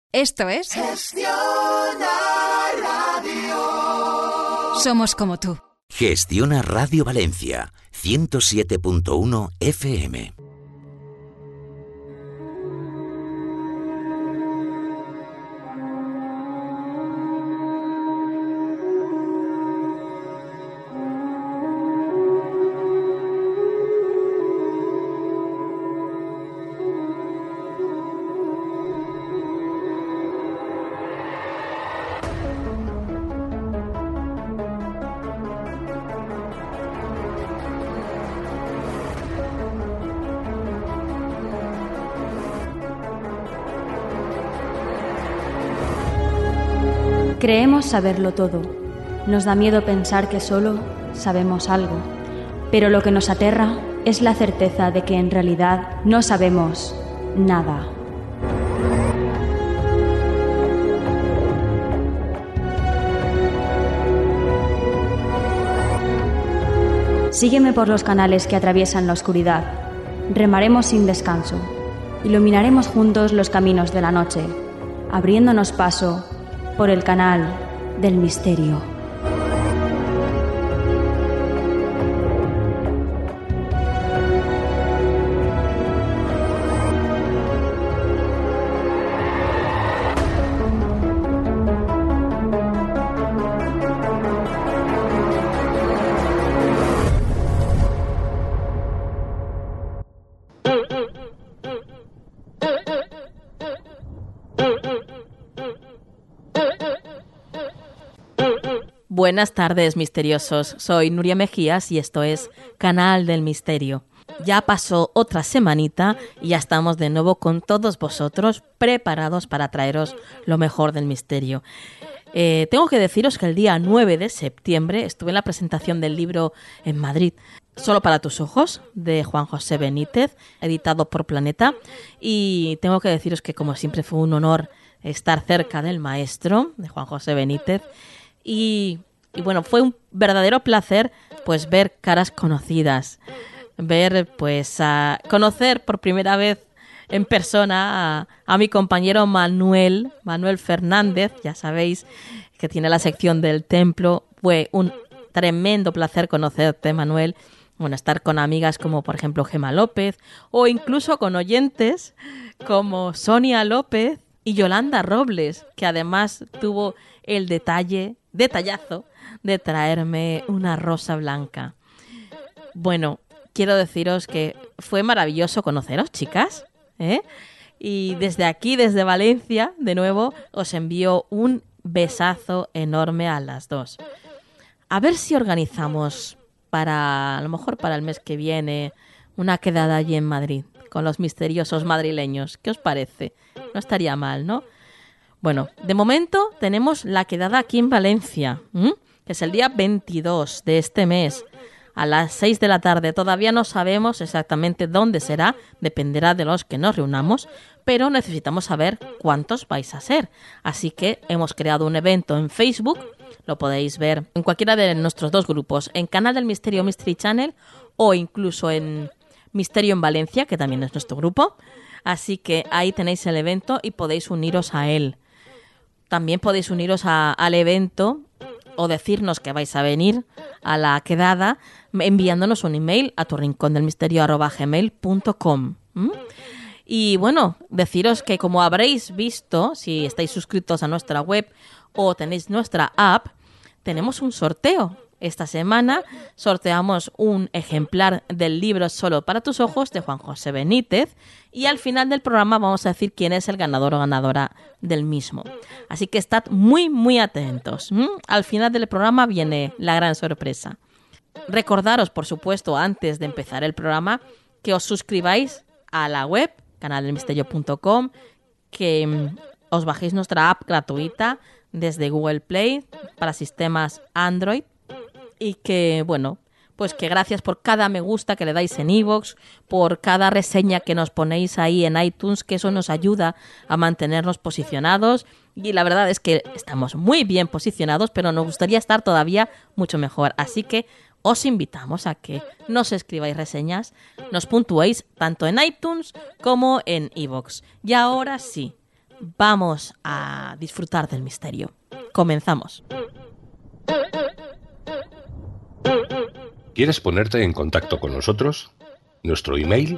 Esto es Gestiona Radio. Somos como tú. Gestiona Radio Valencia, 107.1 FM. Creemos saberlo todo. Nos da miedo pensar que solo sabemos algo. Pero lo que nos aterra es la certeza de que en realidad no sabemos nada. Sígueme por los canales que atraviesan la oscuridad. Remaremos sin descanso. Iluminaremos juntos los caminos de la noche, abriéndonos paso por el canal del misterio. Buenas tardes, misteriosos. Soy Nuria Mejías y esto es Canal del Misterio. Ya pasó otra semanita y ya estamos de nuevo con todos vosotros preparados para traeros lo mejor del misterio. Tengo que deciros que el día 9 de septiembre estuve en la presentación del libro en Madrid, Solo para tus ojos, de Juan José Benítez, editado por Planeta. Y tengo que deciros que, como siempre, fue un honor estar cerca del maestro, de Juan José Benítez. Y bueno, fue un verdadero placer pues ver caras conocidas, conocer por primera vez en persona a mi compañero Manuel Fernández, ya sabéis que tiene la sección del templo. Fue un tremendo placer conocerte, Manuel. Bueno, estar con amigas como por ejemplo Gema López o incluso con oyentes como Sonia López y Yolanda Robles, que además tuvo el detallazo de traerme una rosa blanca. Bueno, quiero deciros que fue maravilloso conoceros, chicas, ¿eh? Y desde aquí, desde Valencia, de nuevo, os envío un besazo enorme a las dos. A ver si organizamos a lo mejor para el mes que viene, una quedada allí en Madrid, con los misteriosos madrileños. ¿Qué os parece? No estaría mal, ¿no? Bueno, de momento tenemos la quedada aquí en Valencia, que es el día 22 de este mes, a las 6 de la tarde. Todavía no sabemos exactamente dónde será, dependerá de los que nos reunamos, pero necesitamos saber cuántos vais a ser. Así que hemos creado un evento en Facebook, lo podéis ver en cualquiera de nuestros dos grupos, en Canal del Misterio Mystery Channel o incluso en Misterio en Valencia, que también es nuestro grupo. Así que ahí tenéis el evento y podéis uniros a él. También podéis uniros al evento o decirnos que vais a venir a la quedada enviándonos un email a turrincondelmisterio@gmail.com. Y bueno, deciros que como habréis visto, si estáis suscritos a nuestra web o tenéis nuestra app, tenemos un sorteo. Esta semana sorteamos un ejemplar del libro Solo para tus ojos de Juan José Benítez y al final del programa vamos a decir quién es el ganador o ganadora del mismo. Así que estad muy, muy atentos. Al final del programa viene la gran sorpresa. Recordaros, por supuesto, antes de empezar el programa, que os suscribáis a la web canaldelmisterio.com, que os bajéis nuestra app gratuita desde Google Play para sistemas Android. Y que, bueno, pues que gracias por cada me gusta que le dais en iVoox, por cada reseña que nos ponéis ahí en iTunes, que eso nos ayuda a mantenernos posicionados. Y la verdad es que estamos muy bien posicionados, pero nos gustaría estar todavía mucho mejor. Así que os invitamos a que nos escribáis reseñas, nos puntuéis tanto en iTunes como en iVoox. Y ahora sí, vamos a disfrutar del misterio. Comenzamos. ¿Quieres ponerte en contacto con nosotros? Nuestro email,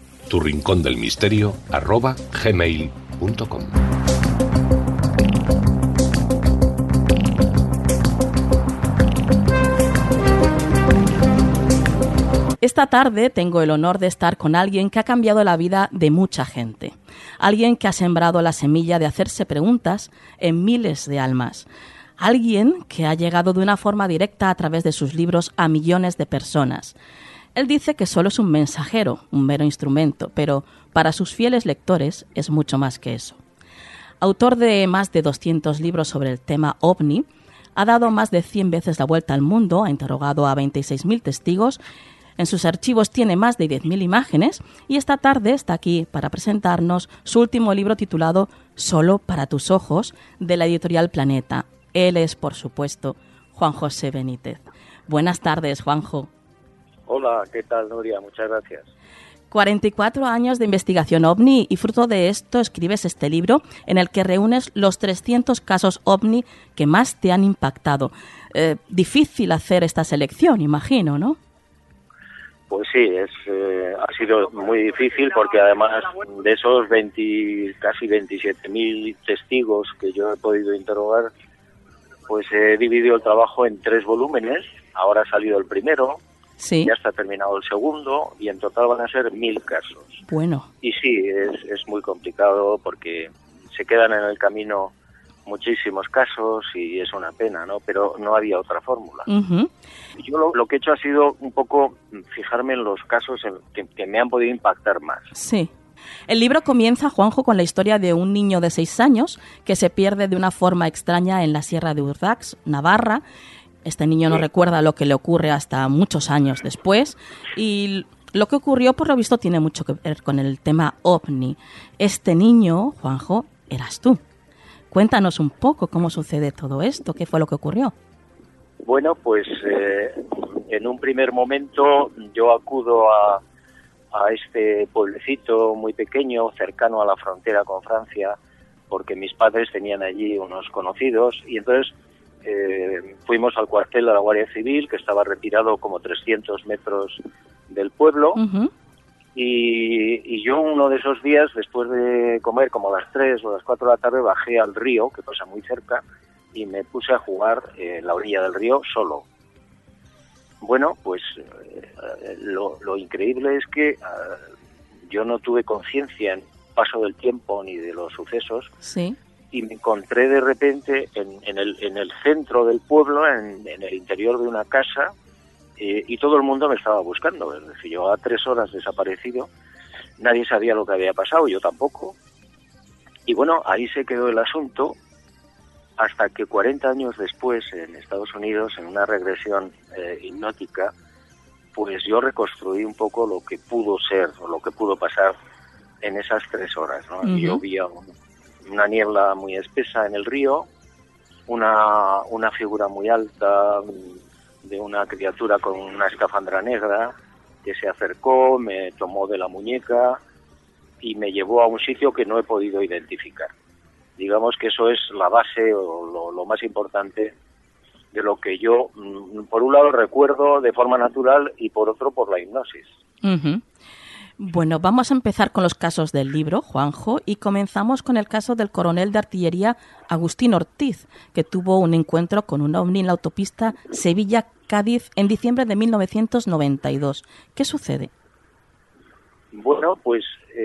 turincondelmisterio@gmail.com. Esta tarde tengo el honor de estar con alguien que ha cambiado la vida de mucha gente. Alguien que ha sembrado la semilla de hacerse preguntas en miles de almas. Alguien que ha llegado de una forma directa a través de sus libros a millones de personas. Él dice que solo es un mensajero, un mero instrumento, pero para sus fieles lectores es mucho más que eso. Autor de más de 200 libros sobre el tema OVNI, ha dado más de 100 veces la vuelta al mundo, ha interrogado a 26.000 testigos. En sus archivos tiene más de 10.000 imágenes y esta tarde está aquí para presentarnos su último libro titulado Solo para tus ojos, de la editorial Planeta. Él es, por supuesto, Juan José Benítez. Buenas tardes, Juanjo. Hola, ¿qué tal, Nuria? Muchas gracias. 44 años de investigación OVNI y fruto de esto escribes este libro en el que reúnes los 300 casos OVNI que más te han impactado. Difícil hacer esta selección, imagino, ¿no? Pues sí, ha sido muy difícil porque además de esos casi 27.000 testigos que yo he podido interrogar, pues he dividido el trabajo en 3 volúmenes. Ahora ha salido el primero, sí. Ya está terminado el segundo y en total van a ser 1.000 casos. Bueno. Y sí, es muy complicado porque se quedan en el camino muchísimos casos y es una pena, ¿no? Pero no había otra fórmula. Uh-huh. Yo lo que he hecho ha sido un poco fijarme en los casos que me han podido impactar más. Sí. El libro comienza, Juanjo, con la historia de un niño de 6 años que se pierde de una forma extraña en la Sierra de Urdax, Navarra. Este niño no recuerda lo que le ocurre hasta muchos años después y lo que ocurrió, por lo visto, tiene mucho que ver con el tema OVNI. Este niño, Juanjo, eras tú. Cuéntanos un poco cómo sucede todo esto, qué fue lo que ocurrió. Bueno, pues en un primer momento yo acudo a este pueblecito muy pequeño, cercano a la frontera con Francia, porque mis padres tenían allí unos conocidos, y entonces fuimos al cuartel de la Guardia Civil, que estaba retirado como 300 metros del pueblo. Uh-huh. Y yo uno de esos días, después de comer como a las 3 o las 4 de la tarde, bajé al río, que pasa muy cerca, y me puse a jugar en la orilla del río solo. Bueno, pues lo increíble es que yo no tuve conciencia en el paso del tiempo ni de los sucesos. Sí. Y me encontré de repente en el centro del pueblo, en el interior de una casa, y todo el mundo me estaba buscando. Es decir, yo a 3 horas desaparecido, nadie sabía lo que había pasado, yo tampoco. Y bueno, ahí se quedó el asunto hasta que 40 años después, en Estados Unidos, en una regresión hipnótica, pues yo reconstruí un poco lo que pudo ser o lo que pudo pasar en esas 3 horas, ¿no? Uh-huh. Yo vi una niebla muy espesa en el río, una figura muy alta de una criatura con una escafandra negra que se acercó, me tomó de la muñeca y me llevó a un sitio que no he podido identificar. Digamos que eso es la base o lo más importante de lo que yo, por un lado, recuerdo de forma natural y por otro, por la hipnosis. Uh-huh. Bueno, vamos a empezar con los casos del libro, Juanjo, y comenzamos con el caso del coronel de artillería Agustín Ortiz, que tuvo un encuentro con un ovni en la autopista Sevilla-Cádiz en diciembre de 1992. ¿Qué sucede? Bueno, pues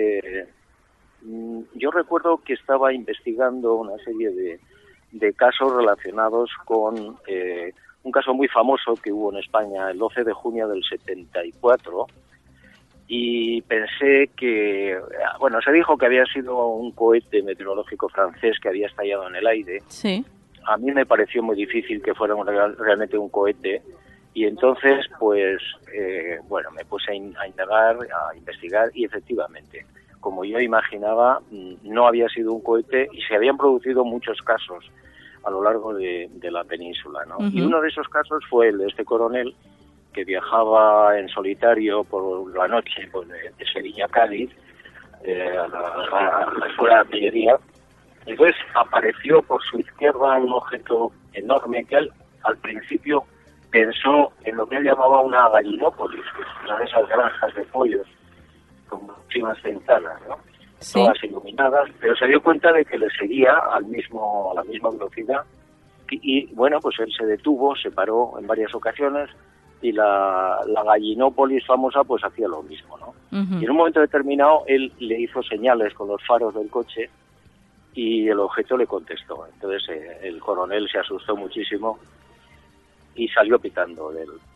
yo recuerdo que estaba investigando una serie de casos relacionados con un caso muy famoso que hubo en España el 12 de junio del 74, y pensé que, bueno, se dijo que había sido un cohete meteorológico francés que había estallado en el aire. Sí. A mí me pareció muy difícil que fuera realmente un cohete, y entonces, pues, bueno, me puse a indagar, a investigar, y efectivamente, como yo imaginaba, no había sido un cohete y se habían producido muchos casos a lo largo de la península, ¿no? Uh-huh. Y uno de esos casos fue el de este coronel que viajaba en solitario por la noche pues, de Sevilla a Cádiz, a la escuela de artillería, Entonces apareció por su izquierda un objeto enorme que él al principio pensó en lo que él llamaba una gallinópolis, que es una de esas granjas de pollos con muchísimas ventanas, ¿no? Sí. Todas iluminadas, pero se dio cuenta de que le seguía a la misma velocidad y bueno, pues él se detuvo, se paró en varias ocasiones y la gallinópolis famosa pues hacía lo mismo, ¿no? Ujú. Y en un momento determinado él le hizo señales con los faros del coche y el objeto le contestó. Entonces el coronel se asustó muchísimo y salió pitando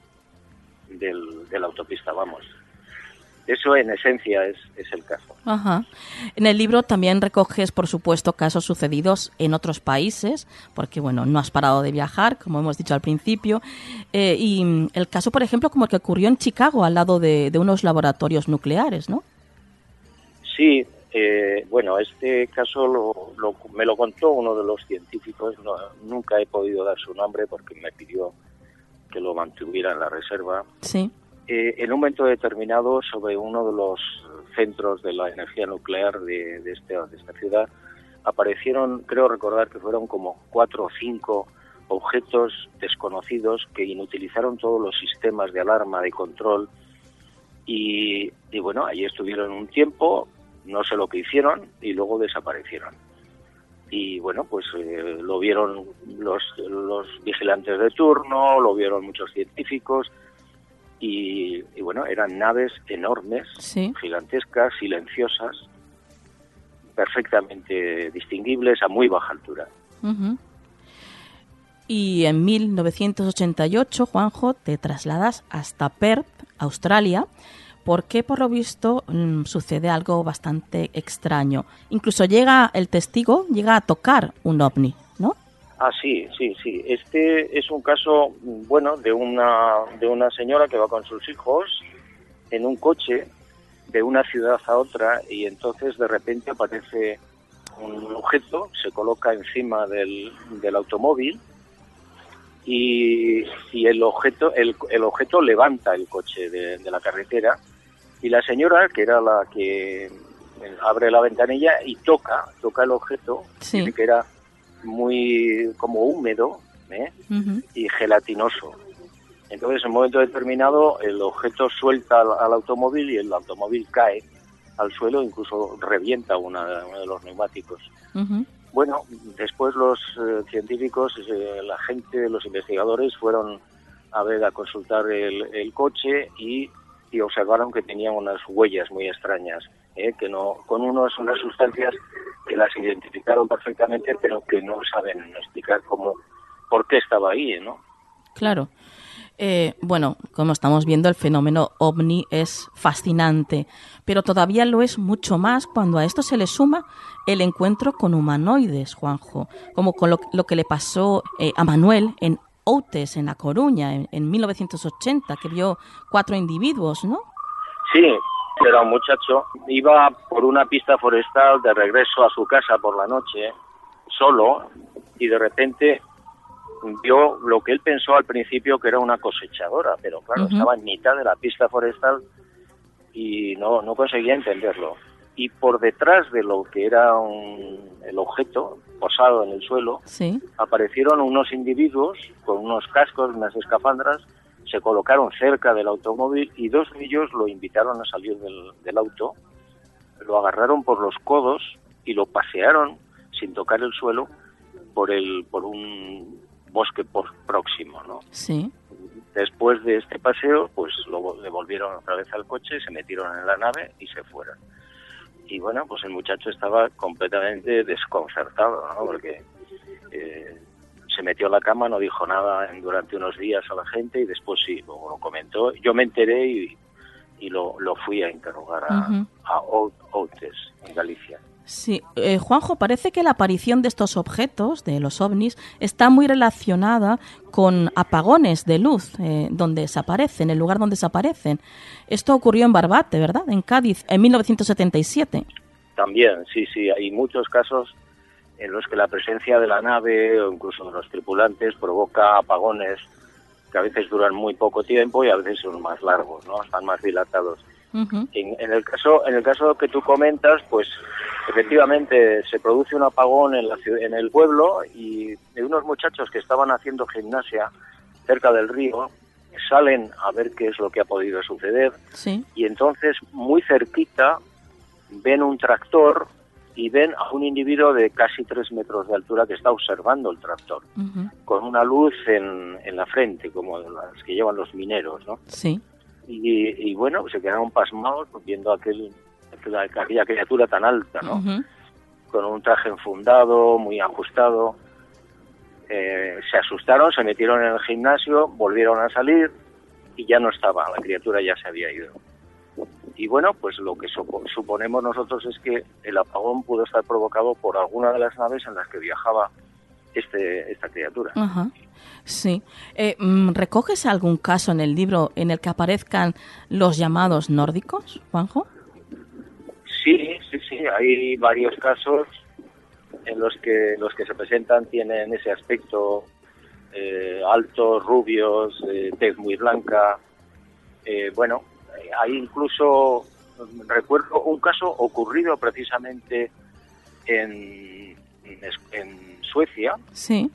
de la autopista, vamos. Eso en esencia es el caso. Ajá. En el libro también recoges, por supuesto, casos sucedidos en otros países, porque, bueno, no has parado de viajar, como hemos dicho al principio. Y el caso, por ejemplo, como el que ocurrió en Chicago, al lado de unos laboratorios nucleares, ¿no? Sí, bueno, este caso me lo contó uno de los científicos. Nunca he podido dar su nombre porque me pidió que lo mantuviera en la reserva. Sí. En un momento determinado, sobre uno de los centros de la energía nuclear de esta ciudad, aparecieron, creo recordar que fueron como 4 o 5 objetos desconocidos que inutilizaron todos los sistemas de alarma, de control, y bueno, allí estuvieron un tiempo, no sé lo que hicieron, y luego desaparecieron. Y bueno, pues lo vieron los vigilantes de turno, lo vieron muchos científicos, y bueno, eran naves enormes, Sí. gigantescas, silenciosas, perfectamente distinguibles a muy baja altura. Ujú. Y en 1988, Juanjo, te trasladas hasta Perth, Australia, porque por lo visto sucede algo bastante extraño. Incluso llega a tocar un ovni, ¿no? Ah, sí. Este es un caso, bueno, de una señora que va con sus hijos en un coche de una ciudad a otra y entonces de repente aparece un objeto, se coloca encima del automóvil y el objeto levanta el coche de la carretera y la señora, que era la que abre la ventanilla y toca el objeto, Sí. dice que era muy como húmedo Ujú. y gelatinoso. Entonces, en un momento determinado, el objeto suelta al automóvil y el automóvil cae al suelo, incluso revienta uno de los neumáticos. Ujú. Bueno, después los científicos, la gente, los investigadores fueron a consultar el coche y observaron que tenía unas huellas muy extrañas, que no, con unas sustancias que las identificaron perfectamente, pero que no saben explicar por qué estaba ahí, ¿no? Claro. Bueno, como estamos viendo, el fenómeno ovni es fascinante, pero todavía lo es mucho más cuando a esto se le suma el encuentro con humanoides, Juanjo, como con lo que le pasó a Manuel en Outes, en La Coruña, en 1980, que vio 4 individuos, ¿no? Sí, era un muchacho, iba por una pista forestal de regreso a su casa por la noche, solo, y de repente vio lo que él pensó al principio que era una cosechadora, pero claro, Ujú. estaba en mitad de la pista forestal y no conseguía entenderlo. Y por detrás de lo que era el objeto posado en el suelo, Sí. aparecieron unos individuos con unos cascos, unas escafandras, se colocaron cerca del automóvil y 2 de ellos lo invitaron a salir del auto, lo agarraron por los codos y lo pasearon sin tocar el suelo por un bosque próximo, ¿no? Sí. Después de este paseo, pues le volvieron otra vez al coche, se metieron en la nave y se fueron. Y bueno, pues el muchacho estaba completamente desconcertado, ¿no? Porque se metió en la cama, no dijo nada durante unos días a la gente y después sí, luego lo comentó. Yo me enteré y lo fui a interrogar a Outes, en Galicia. Sí, Juanjo, parece que la aparición de estos objetos, de los ovnis, está muy relacionada con apagones de luz donde desaparecen, el lugar donde desaparecen. Esto ocurrió en Barbate, ¿verdad? En Cádiz, en 1977. También, sí, hay muchos casos en los que la presencia de la nave o incluso de los tripulantes provoca apagones que a veces duran muy poco tiempo y a veces son más largos, ¿no? Están más dilatados. Ujú. En el caso que tú comentas, pues efectivamente se produce un apagón en el pueblo y unos muchachos que estaban haciendo gimnasia cerca del río salen a ver qué es lo que ha podido suceder Sí. y entonces muy cerquita ven un tractor y ven a un individuo de casi 3 metros de altura que está observando el tractor, Ujú. con una luz en la frente, como las que llevan los mineros, ¿no? Sí. Y bueno, se quedaron pasmados viendo aquella criatura tan alta, ¿no? Ujú. Con un traje enfundado, muy ajustado. Se asustaron, se metieron en el gimnasio, volvieron a salir y ya no estaba, la criatura ya se había ido. Y bueno, pues lo que suponemos nosotros es que el apagón pudo estar provocado por alguna de las naves en las que viajaba esta criatura. Ajá. Sí. ¿Recoges algún caso en el libro en el que aparezcan los llamados nórdicos, Juanjo? Sí, hay varios casos en los que se presentan tienen ese aspecto altos, rubios, tez muy blanca. Bueno, hay incluso, recuerdo un caso ocurrido precisamente en Suecia, Sí.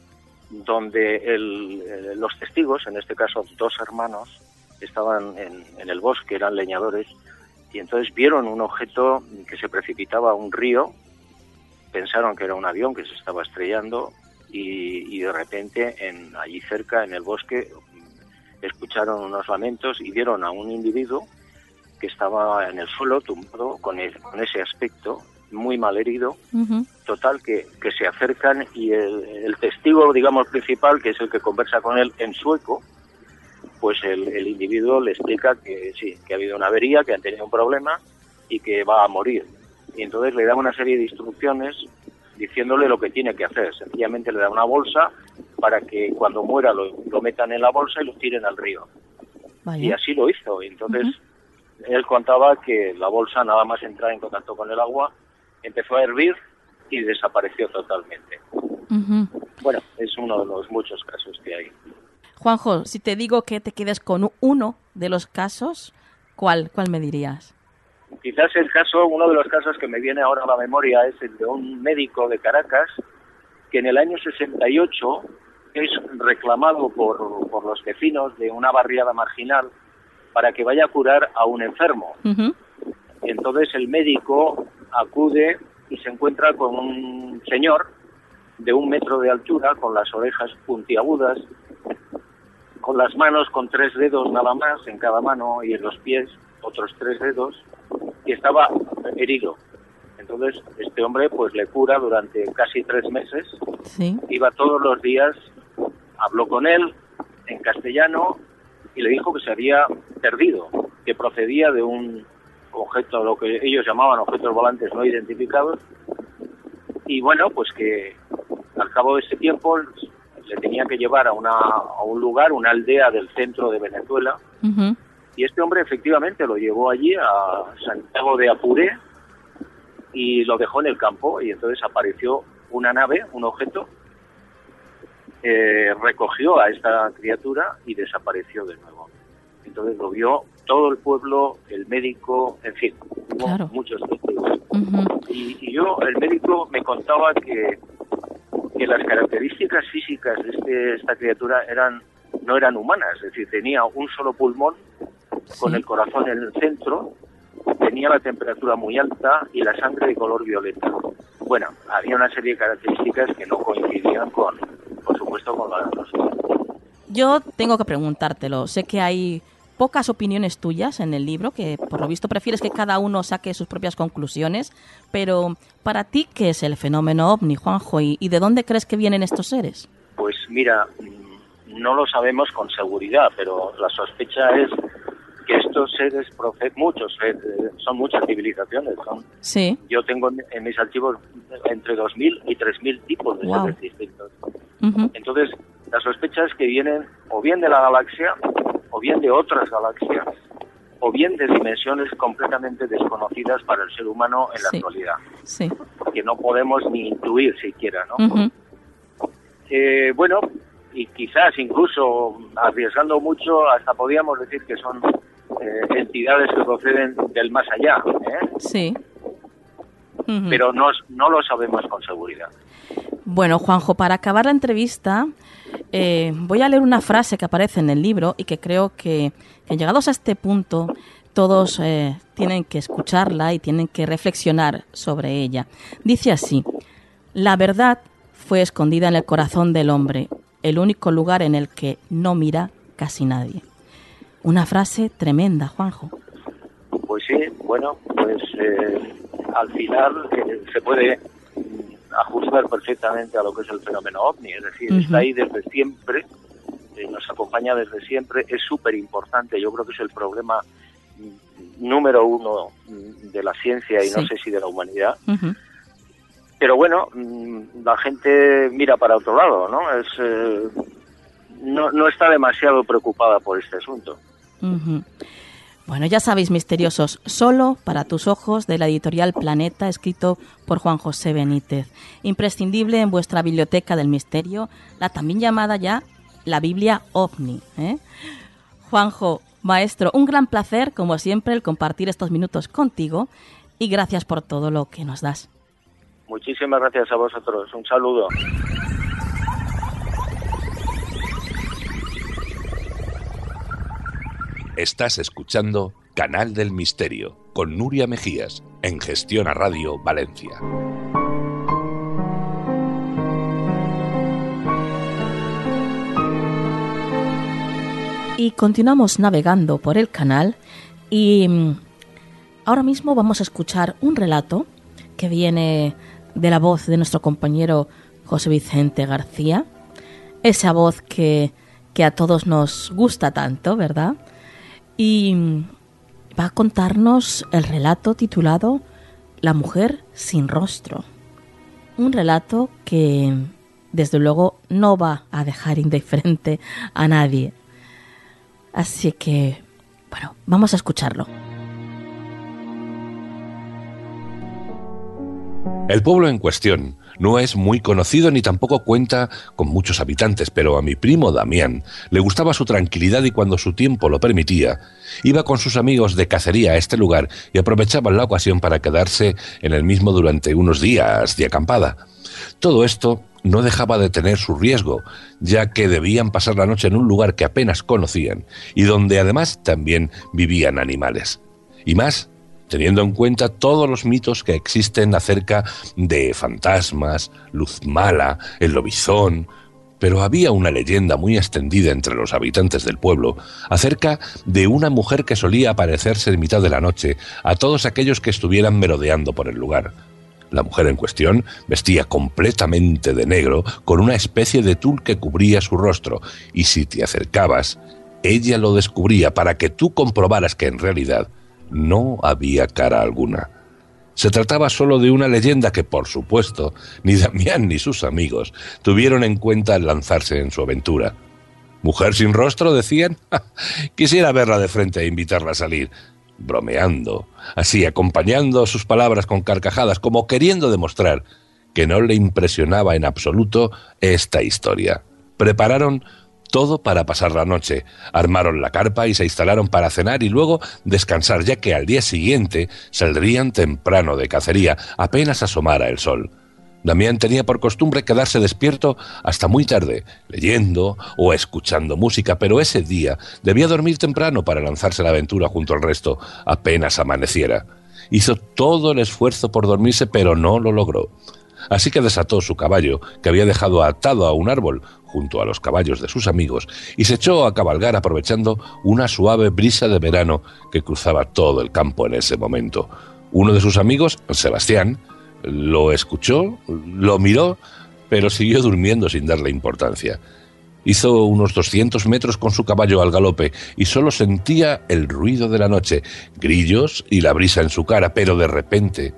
donde los testigos, en este caso 2 hermanos, estaban en el bosque, eran leñadores, y entonces vieron un objeto que se precipitaba a un río, pensaron que era un avión que se estaba estrellando y de repente allí cerca, en el bosque, escucharon unos lamentos y vieron a un individuo que estaba en el suelo tumbado con ese aspecto, muy mal herido. Ujú. Total, que se acercan y el testigo, digamos, principal, que es el que conversa con él en sueco, pues el individuo le explica que sí, que ha habido una avería, que han tenido un problema y que va a morir. Y entonces le da una serie de instrucciones diciéndole lo que tiene que hacer. Sencillamente le da una bolsa para que cuando muera lo metan en la bolsa y lo tiren al río. Vaya. Y así lo hizo. Y entonces él contaba que la bolsa, nada más entrar en contacto con el agua, empezó a hervir y desapareció totalmente. Ujú. Bueno, es uno de los muchos casos que hay. Juanjo, si te digo que te quedes con uno de los casos, ¿cuál me dirías? Quizás uno de los casos que me viene ahora a la memoria es el de un médico de Caracas que en el año 68 es reclamado por los vecinos de una barriada marginal para que vaya a curar a un enfermo. Ujú. Y entonces el médico acude y se encuentra con un señor de 1 metro de altura, con las orejas puntiagudas, con las manos con 3 dedos nada más en cada mano y en los pies otros 3 dedos, y estaba herido. Entonces este hombre pues le cura durante casi 3 meses. Sí. Iba todos los días, habló con él en castellano y le dijo que se había perdido, que procedía de un objeto, lo que ellos llamaban objetos volantes no identificados, y bueno, pues que al cabo de ese tiempo le tenía que llevar a un lugar, una aldea del centro de Venezuela, Ujú. y este hombre efectivamente lo llevó allí a Santiago de Apure y lo dejó en el campo, y entonces apareció una nave, un objeto, recogió a esta criatura y desapareció de nuevo. Entonces lo vio todo el pueblo, el médico, en fin, hubo Claro. muchos testigos. Ujú. Y el médico me contaba que las características físicas de esta criatura no eran humanas, es decir, tenía un solo pulmón con Sí. el corazón en el centro, tenía la temperatura muy alta y la sangre de color violeta. Bueno, había una serie de características que no coincidían por supuesto, con la de nosotros. Yo tengo que preguntártelo. Sé que hay pocas opiniones tuyas en el libro, que por lo visto prefieres que cada uno saque sus propias conclusiones, pero para ti, ¿qué es el fenómeno ovni, Juanjo? ¿Y de dónde crees que vienen estos seres? Pues mira, no lo sabemos con seguridad, pero la sospecha es que estos seres, son muchas civilizaciones. Sí. Yo tengo en mis archivos entre 2.000 y 3.000 tipos de Wow. seres distintos. Ujú. Entonces, la sospecha es que vienen o bien de la galaxia, o bien de otras galaxias, o bien de dimensiones completamente desconocidas para el ser humano en la Sí. actualidad, Sí. que no podemos ni intuir siquiera, ¿no? Ujú. Bueno, y quizás incluso arriesgando mucho, hasta podríamos decir que son entidades que proceden del más allá, Sí. Pero no lo sabemos con seguridad. Bueno, Juanjo, para acabar la entrevista, voy a leer una frase que aparece en el libro y que creo que llegados a este punto todos tienen que escucharla y tienen que reflexionar sobre ella. Dice así: la verdad fue escondida en el corazón del hombre, el único lugar en el que no mira casi nadie. Una frase tremenda, Juanjo. Pues sí, bueno, pues al final se puede ajustar perfectamente a lo que es el fenómeno OVNI, es decir, está ahí desde siempre, nos acompaña desde siempre, es súper importante, yo creo que es el problema número uno de la ciencia y no sé si de la humanidad. Pero bueno, la gente mira para otro lado, ¿no? No está demasiado preocupada por este asunto. Bueno, ya sabéis, misteriosos, Solo para tus ojos, de la editorial Planeta, escrito por Juan José Benítez. Imprescindible en vuestra biblioteca del misterio, la también llamada ya la Biblia OVNI. Juanjo, maestro, un gran placer, como siempre, el compartir estos minutos contigo y gracias por todo lo que nos das. Muchísimas gracias a vosotros. Un saludo. Estás escuchando Canal del Misterio con Nuria Mejías en Gestiona Radio Valencia. Y continuamos navegando por el canal y ahora mismo vamos a escuchar un relato que viene de la voz de nuestro compañero José Vicente García, esa voz que a todos nos gusta tanto, ¿verdad? Y va a contarnos el relato titulado La mujer sin rostro. Un relato que, desde luego, no va a dejar indiferente a nadie. Así que, bueno, vamos a escucharlo. El pueblo en cuestión no es muy conocido ni tampoco cuenta con muchos habitantes, pero a mi primo Damián le gustaba su tranquilidad y cuando su tiempo lo permitía, iba con sus amigos de cacería a este lugar y aprovechaban la ocasión para quedarse en el mismo durante unos días de acampada. Todo esto no dejaba de tener su riesgo, ya que debían pasar la noche en un lugar que apenas conocían y donde además también vivían animales. Y más teniendo en cuenta todos los mitos que existen acerca de fantasmas, luz mala, el lobizón. Pero había una leyenda muy extendida entre los habitantes del pueblo acerca de una mujer que solía aparecerse en mitad de la noche a todos aquellos que estuvieran merodeando por el lugar. La mujer en cuestión vestía completamente de negro con una especie de tul que cubría su rostro y si te acercabas, ella lo descubría para que tú comprobaras que en realidad no había cara alguna. Se trataba solo de una leyenda que, por supuesto, ni Damián ni sus amigos tuvieron en cuenta al lanzarse en su aventura. ¿Mujer sin rostro?, decían. Quisiera verla de frente e invitarla a salir. Bromeando, así acompañando sus palabras con carcajadas, como queriendo demostrar que no le impresionaba en absoluto esta historia. Prepararon todo para pasar la noche, armaron la carpa y se instalaron para cenar y luego descansar, ya que al día siguiente saldrían temprano de cacería, apenas asomara el sol. Damián tenía por costumbre quedarse despierto hasta muy tarde, leyendo o escuchando música, pero ese día debía dormir temprano para lanzarse la aventura junto al resto, apenas amaneciera. Hizo todo el esfuerzo por dormirse, pero no lo logró. Así que desató su caballo, que había dejado atado a un árbol junto a los caballos de sus amigos, y se echó a cabalgar aprovechando una suave brisa de verano que cruzaba todo el campo en ese momento. Uno de sus amigos, Sebastián, lo escuchó, lo miró, pero siguió durmiendo sin darle importancia. Hizo unos 200 metros con su caballo al galope y solo sentía el ruido de la noche, grillos y la brisa en su cara, pero de repente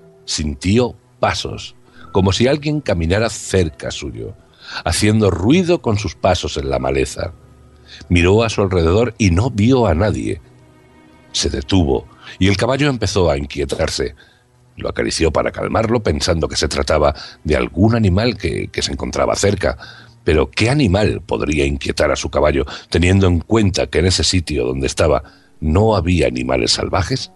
sintió pasos, como si alguien caminara cerca suyo, haciendo ruido con sus pasos en la maleza. Miró a su alrededor y no vio a nadie. Se detuvo y el caballo empezó a inquietarse. Lo acarició para calmarlo, pensando que se trataba de algún animal que se encontraba cerca. Pero ¿qué animal podría inquietar a su caballo, teniendo en cuenta que en ese sitio donde estaba ¿No había animales salvajes?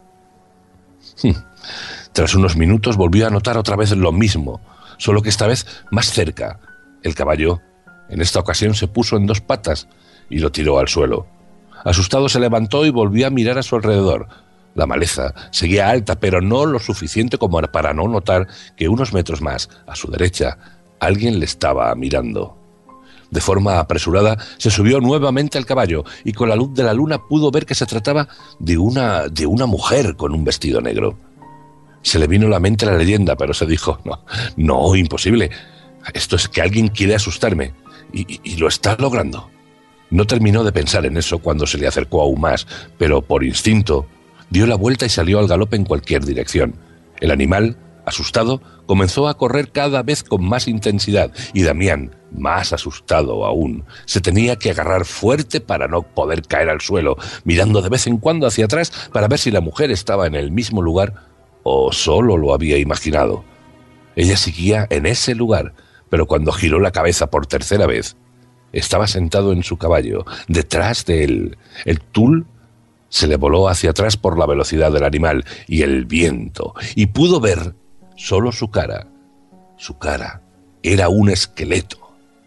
Tras unos minutos volvió a notar otra vez lo mismo, solo que esta vez más cerca. El caballo, en esta ocasión, se puso en 2 patas y lo tiró al suelo. Asustado se levantó y volvió a mirar a su alrededor. La maleza seguía alta, pero no lo suficiente como para no notar que unos metros más, a su derecha, alguien le estaba mirando. De forma apresurada se subió nuevamente al caballo y con la luz de la luna pudo ver que se trataba de una mujer con un vestido negro. Se le vino a la mente la leyenda, pero se dijo, no, imposible. Esto es que alguien quiere asustarme y lo está logrando. No terminó de pensar en eso cuando se le acercó aún más, pero por instinto dio la vuelta y salió al galope en cualquier dirección. El animal, asustado, comenzó a correr cada vez con más intensidad y Damián, más asustado aún, se tenía que agarrar fuerte para no poder caer al suelo, mirando de vez en cuando hacia atrás para ver si la mujer estaba en el mismo lugar o solo lo había imaginado. Ella seguía en ese lugar, pero cuando giró la cabeza por tercera vez, estaba sentado en su caballo, detrás de él. El tul se le voló hacia atrás por la velocidad del animal y el viento, y pudo ver solo su cara. Su cara era un esqueleto.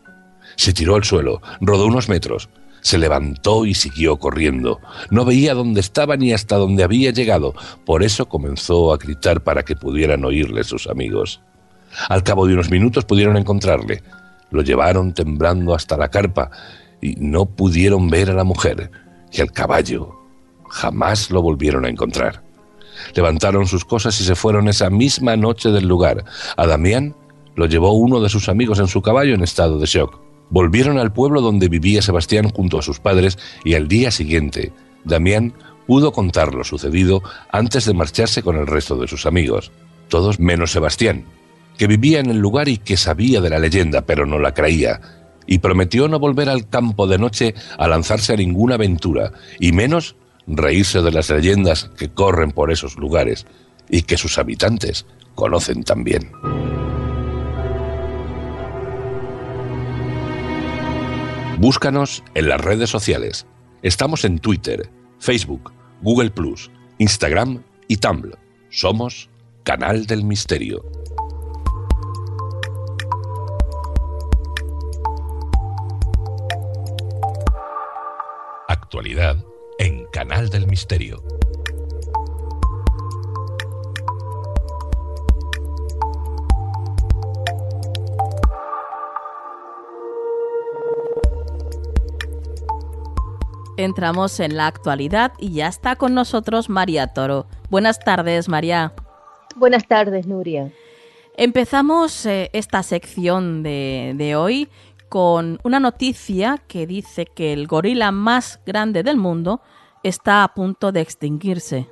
Se tiró al suelo, rodó unos metros, se levantó y siguió corriendo. No veía dónde estaba ni hasta dónde había llegado, por eso comenzó a gritar para que pudieran oírle sus amigos. Al cabo de unos minutos pudieron encontrarle. Lo llevaron temblando hasta la carpa y no pudieron ver a la mujer y al caballo. Jamás lo volvieron a encontrar. Levantaron sus cosas y se fueron esa misma noche del lugar. A Damián lo llevó uno de sus amigos en su caballo en estado de shock. Volvieron al pueblo donde vivía Sebastián junto a sus padres y al día siguiente Damián pudo contar lo sucedido antes de marcharse con el resto de sus amigos. Todos menos Sebastián, que vivía en el lugar y que sabía de la leyenda, pero no la creía, y prometió no volver al campo de noche a lanzarse a ninguna aventura, y menos reírse de las leyendas que corren por esos lugares y que sus habitantes conocen también. Búscanos en las redes sociales. Estamos en Twitter, Facebook, Google+, Instagram y Tumblr. Somos Canal del Misterio. Actualidad en Canal del Misterio. Entramos en la actualidad y ya está con nosotros María Toro. Buenas tardes, María. Buenas tardes, Nuria. Empezamos esta sección de hoy con una noticia que dice que el gorila más grande del mundo está a punto de extinguirse.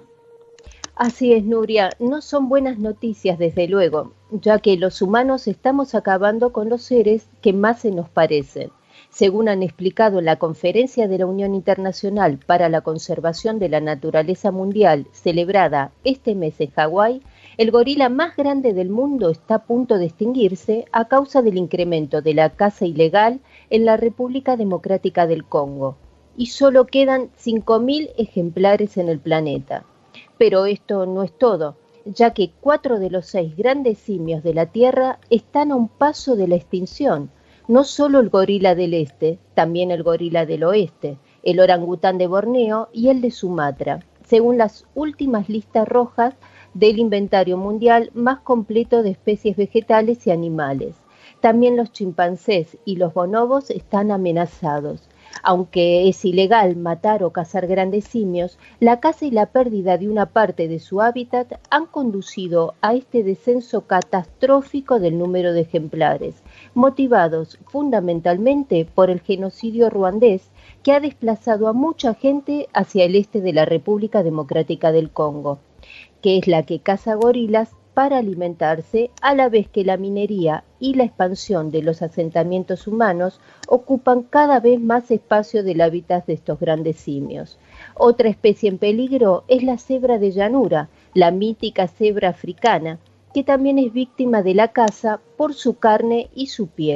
Así es, Nuria. No son buenas noticias, desde luego, ya que los humanos estamos acabando con los seres que más se nos parecen. Según han explicado en la conferencia de la Unión Internacional para la Conservación de la Naturaleza Mundial, celebrada este mes en Hawái, el gorila más grande del mundo está a punto de extinguirse a causa del incremento de la caza ilegal en la República Democrática del Congo. Y solo quedan 5.000 ejemplares en el planeta. Pero esto no es todo, ya que 4 de los 6 grandes simios de la Tierra están a un paso de la extinción. No solo el gorila del este, también el gorila del oeste, el orangután de Borneo y el de Sumatra, según las últimas listas rojas del inventario mundial más completo de especies vegetales y animales. También los chimpancés y los bonobos están amenazados. Aunque es ilegal matar o cazar grandes simios, la caza y la pérdida de una parte de su hábitat han conducido a este descenso catastrófico del número de ejemplares, motivados fundamentalmente por el genocidio ruandés que ha desplazado a mucha gente hacia el este de la República Democrática del Congo, que es la que caza gorilas para alimentarse, a la vez que la minería y la expansión de los asentamientos humanos ocupan cada vez más espacio del hábitat de estos grandes simios. Otra especie en peligro es la cebra de llanura, la mítica cebra africana, que también es víctima de la caza por su carne y su piel.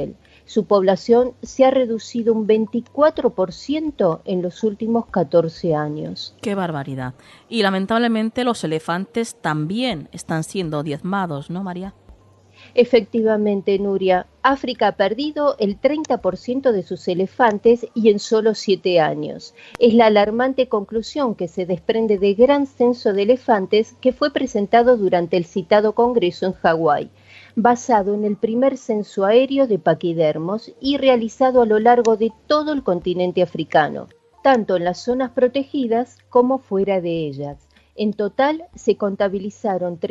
Su población se ha reducido un 24% en los últimos 14 años. ¡Qué barbaridad! Y lamentablemente los elefantes también están siendo diezmados, ¿no, María? Efectivamente, Nuria, África ha perdido el 30% de sus elefantes y en solo 7 años. Es la alarmante conclusión que se desprende del Gran Censo de Elefantes que fue presentado durante el citado congreso en Hawái, basado en el primer censo aéreo de paquidermos y realizado a lo largo de todo el continente africano, tanto en las zonas protegidas como fuera de ellas. En total se contabilizaron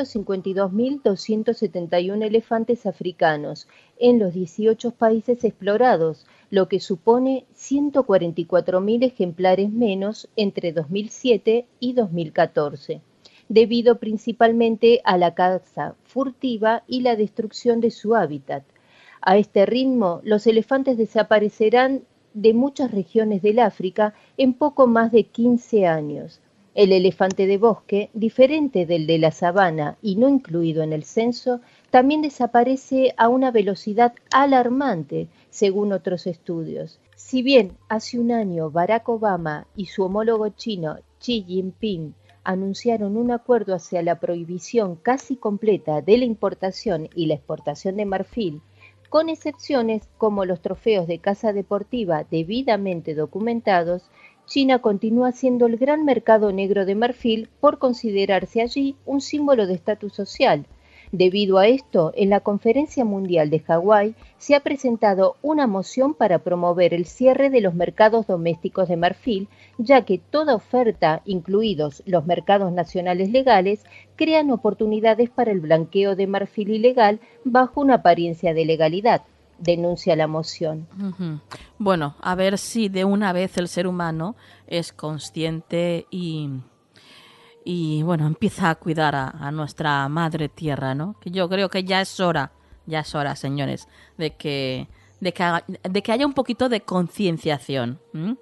352.271 elefantes africanos en los 18 países explorados, lo que supone 144.000 ejemplares menos entre 2007 y 2014, debido principalmente a la caza furtiva y la destrucción de su hábitat. A este ritmo, los elefantes desaparecerán de muchas regiones del África en poco más de 15 años. El elefante de bosque, diferente del de la sabana y no incluido en el censo, también desaparece a una velocidad alarmante, según otros estudios. Si bien hace un año Barack Obama y su homólogo chino Xi Jinping anunciaron un acuerdo hacia la prohibición casi completa de la importación y la exportación de marfil, con excepciones como los trofeos de caza deportiva debidamente documentados, China continúa siendo el gran mercado negro de marfil por considerarse allí un símbolo de estatus social. Debido a esto, en la Conferencia Mundial de Hawái se ha presentado una moción para promover el cierre de los mercados domésticos de marfil, ya que toda oferta, incluidos los mercados nacionales legales, crean oportunidades para el blanqueo de marfil ilegal bajo una apariencia de legalidad, denuncia la moción. Bueno, a ver si de una vez el ser humano es consciente y empieza a cuidar a nuestra madre tierra, ¿no? Que yo creo que ya es hora, señores, de que haya un poquito de concienciación.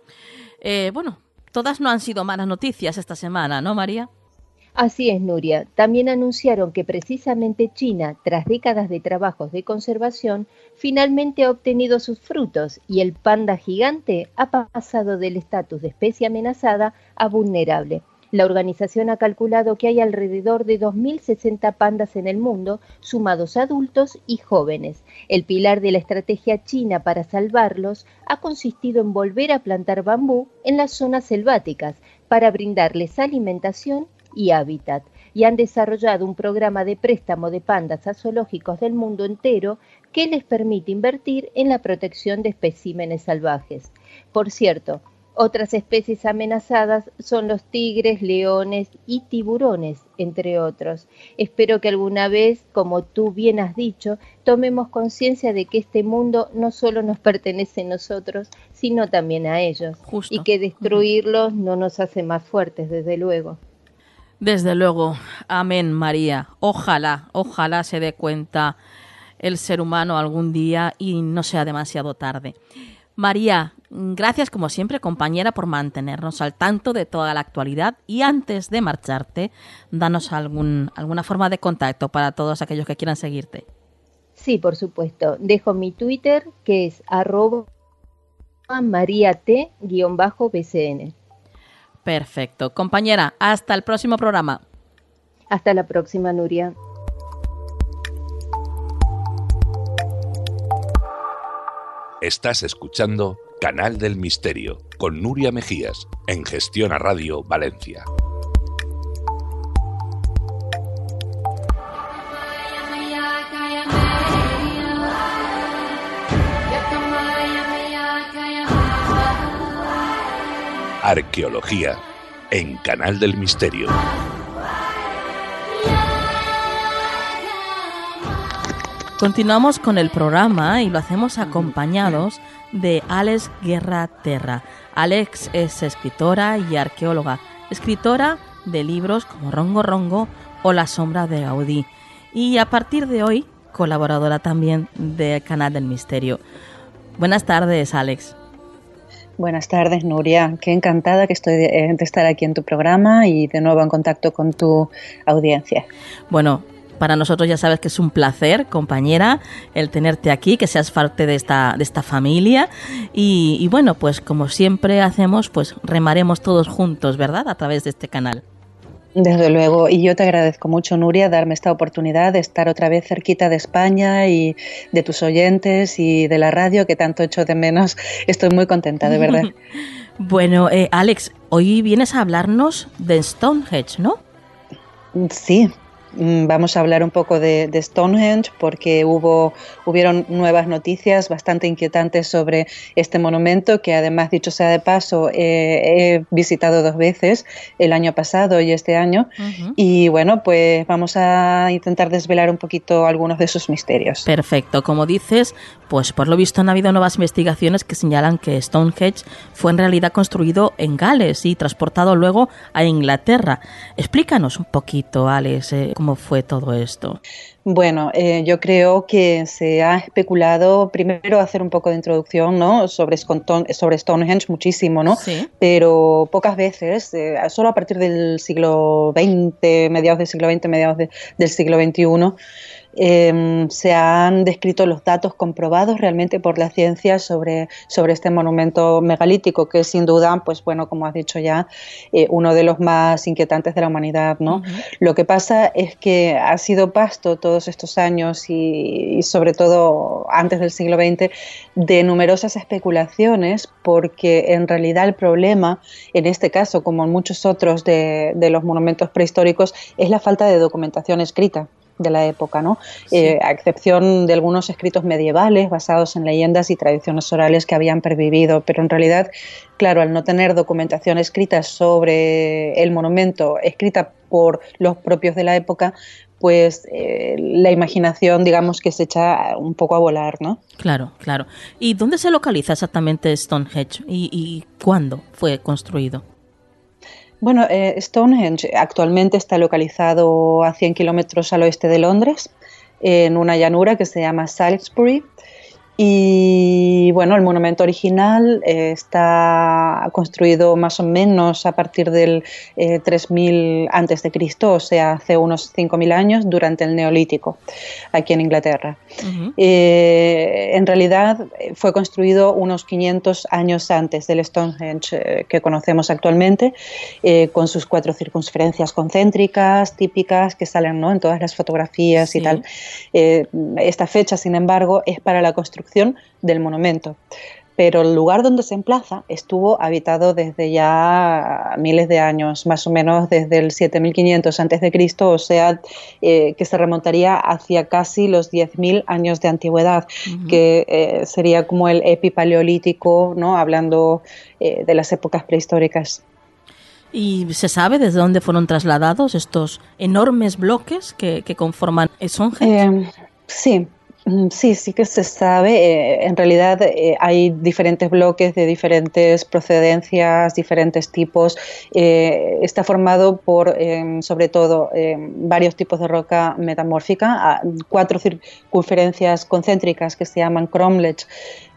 Todas no han sido malas noticias esta semana, ¿no, María? Así es, Nuria. También anunciaron que precisamente China, tras décadas de trabajos de conservación, finalmente ha obtenido sus frutos y el panda gigante ha pasado del estatus de especie amenazada a vulnerable. La organización ha calculado que hay alrededor de 2.060 pandas en el mundo, sumados adultos y jóvenes. El pilar de la estrategia china para salvarlos ha consistido en volver a plantar bambú en las zonas selváticas para brindarles alimentación y hábitat, y han desarrollado un programa de préstamo de pandas a zoológicos del mundo entero que les permite invertir en la protección de especímenes salvajes. Por cierto, otras especies amenazadas son los tigres, leones y tiburones, entre otros. Espero que alguna vez, como tú bien has dicho, tomemos conciencia de que este mundo no solo nos pertenece a nosotros, sino también a ellos. Justo. Y que destruirlos no nos hace más fuertes, desde luego. Desde luego. Amén, María. Ojalá se dé cuenta el ser humano algún día y no sea demasiado tarde. María, gracias como siempre, compañera, por mantenernos al tanto de toda la actualidad, y antes de marcharte, danos alguna forma de contacto para todos aquellos que quieran seguirte. Sí, por supuesto. Dejo mi Twitter, que es @mariat_bcn. Perfecto. Compañera, hasta el próximo programa. Hasta la próxima, Nuria. Estás escuchando Canal del Misterio con Nuria Mejías en Gestión a Radio Valencia. Arqueología en Canal del Misterio. Continuamos con el programa y lo hacemos acompañados de Alex Guerra Terra. Alex es escritora y arqueóloga, escritora de libros como Rongo Rongo o La sombra de Gaudí, y a partir de hoy colaboradora también del Canal del Misterio. Buenas tardes, Alex. Buenas tardes, Nuria. Qué encantada que estoy de estar aquí en tu programa y de nuevo en contacto con tu audiencia. Bueno, Para nosotros ya sabes que es un placer, compañera, el tenerte aquí, que seas parte de esta familia. Y bueno, pues como siempre hacemos, pues remaremos todos juntos, ¿verdad? A través de este canal. Desde luego, y yo te agradezco mucho, Nuria, darme esta oportunidad de estar otra vez cerquita de España y de tus oyentes y de la radio, que tanto echo de menos. Estoy muy contenta, de verdad. Bueno, Alex, hoy vienes a hablarnos de Stonehenge, ¿no? Sí. Vamos a hablar un poco de Stonehenge porque hubieron nuevas noticias bastante inquietantes sobre este monumento que además, dicho sea de paso, he visitado 2 veces, el año pasado y este año. Uh-huh. Y bueno, pues vamos a intentar desvelar un poquito algunos de sus misterios. Perfecto. Como dices, pues por lo visto han habido nuevas investigaciones que señalan que Stonehenge fue en realidad construido en Gales y transportado luego a Inglaterra. Explícanos un poquito, Alex, ¿cómo fue todo esto? Bueno, yo creo que se ha especulado, primero hacer un poco de introducción, ¿no? sobre Stonehenge, muchísimo, ¿no? Sí. Pero pocas veces, solo a partir del siglo XX, mediados del siglo XX, mediados del siglo XXI, se han descrito los datos comprobados realmente por la ciencia sobre este monumento megalítico, que es sin duda, pues bueno, como has dicho ya, uno de los más inquietantes de la humanidad, ¿no? Uh-huh. Lo que pasa es que ha sido pasto todos estos años y sobre todo antes del siglo XX de numerosas especulaciones, porque en realidad el problema, en este caso como en muchos otros de los monumentos prehistóricos, es la falta de documentación escrita de la época, ¿no? Sí. A excepción de algunos escritos medievales basados en leyendas y tradiciones orales que habían pervivido, pero en realidad, claro, al no tener documentación escrita sobre el monumento, escrita por los propios de la época, pues la imaginación, digamos, que se echa un poco a volar, ¿no? Claro, claro. ¿Y dónde se localiza exactamente Stonehenge y cuándo fue construido? Bueno, Stonehenge actualmente está localizado a 100 kilómetros al oeste de Londres, en una llanura que se llama Salisbury. Y bueno, el monumento original está construido más o menos a partir del 3000 a.C., o sea, hace unos 5000 años, durante el Neolítico, aquí en Inglaterra. Uh-huh. En realidad fue construido unos 500 años antes del Stonehenge que conocemos actualmente, con sus 4 circunferencias concéntricas típicas que salen, ¿no?, en todas las fotografías. Sí. Y tal. Esta fecha, sin embargo, es para la construcción del monumento, pero el lugar donde se emplaza estuvo habitado desde ya miles de años, más o menos desde el 7500 a.C., o sea, que se remontaría hacia casi los 10.000 años de antigüedad, uh-huh. que sería como el epipaleolítico, ¿no?, hablando de las épocas prehistóricas. ¿Y se sabe desde dónde fueron trasladados estos enormes bloques que conforman Stonehenge? Sí. Sí que se sabe. En realidad hay diferentes bloques de diferentes procedencias, diferentes tipos. Está formado por, sobre todo, varios tipos de roca metamórfica, 4 circunferencias concéntricas que se llaman cromlechs,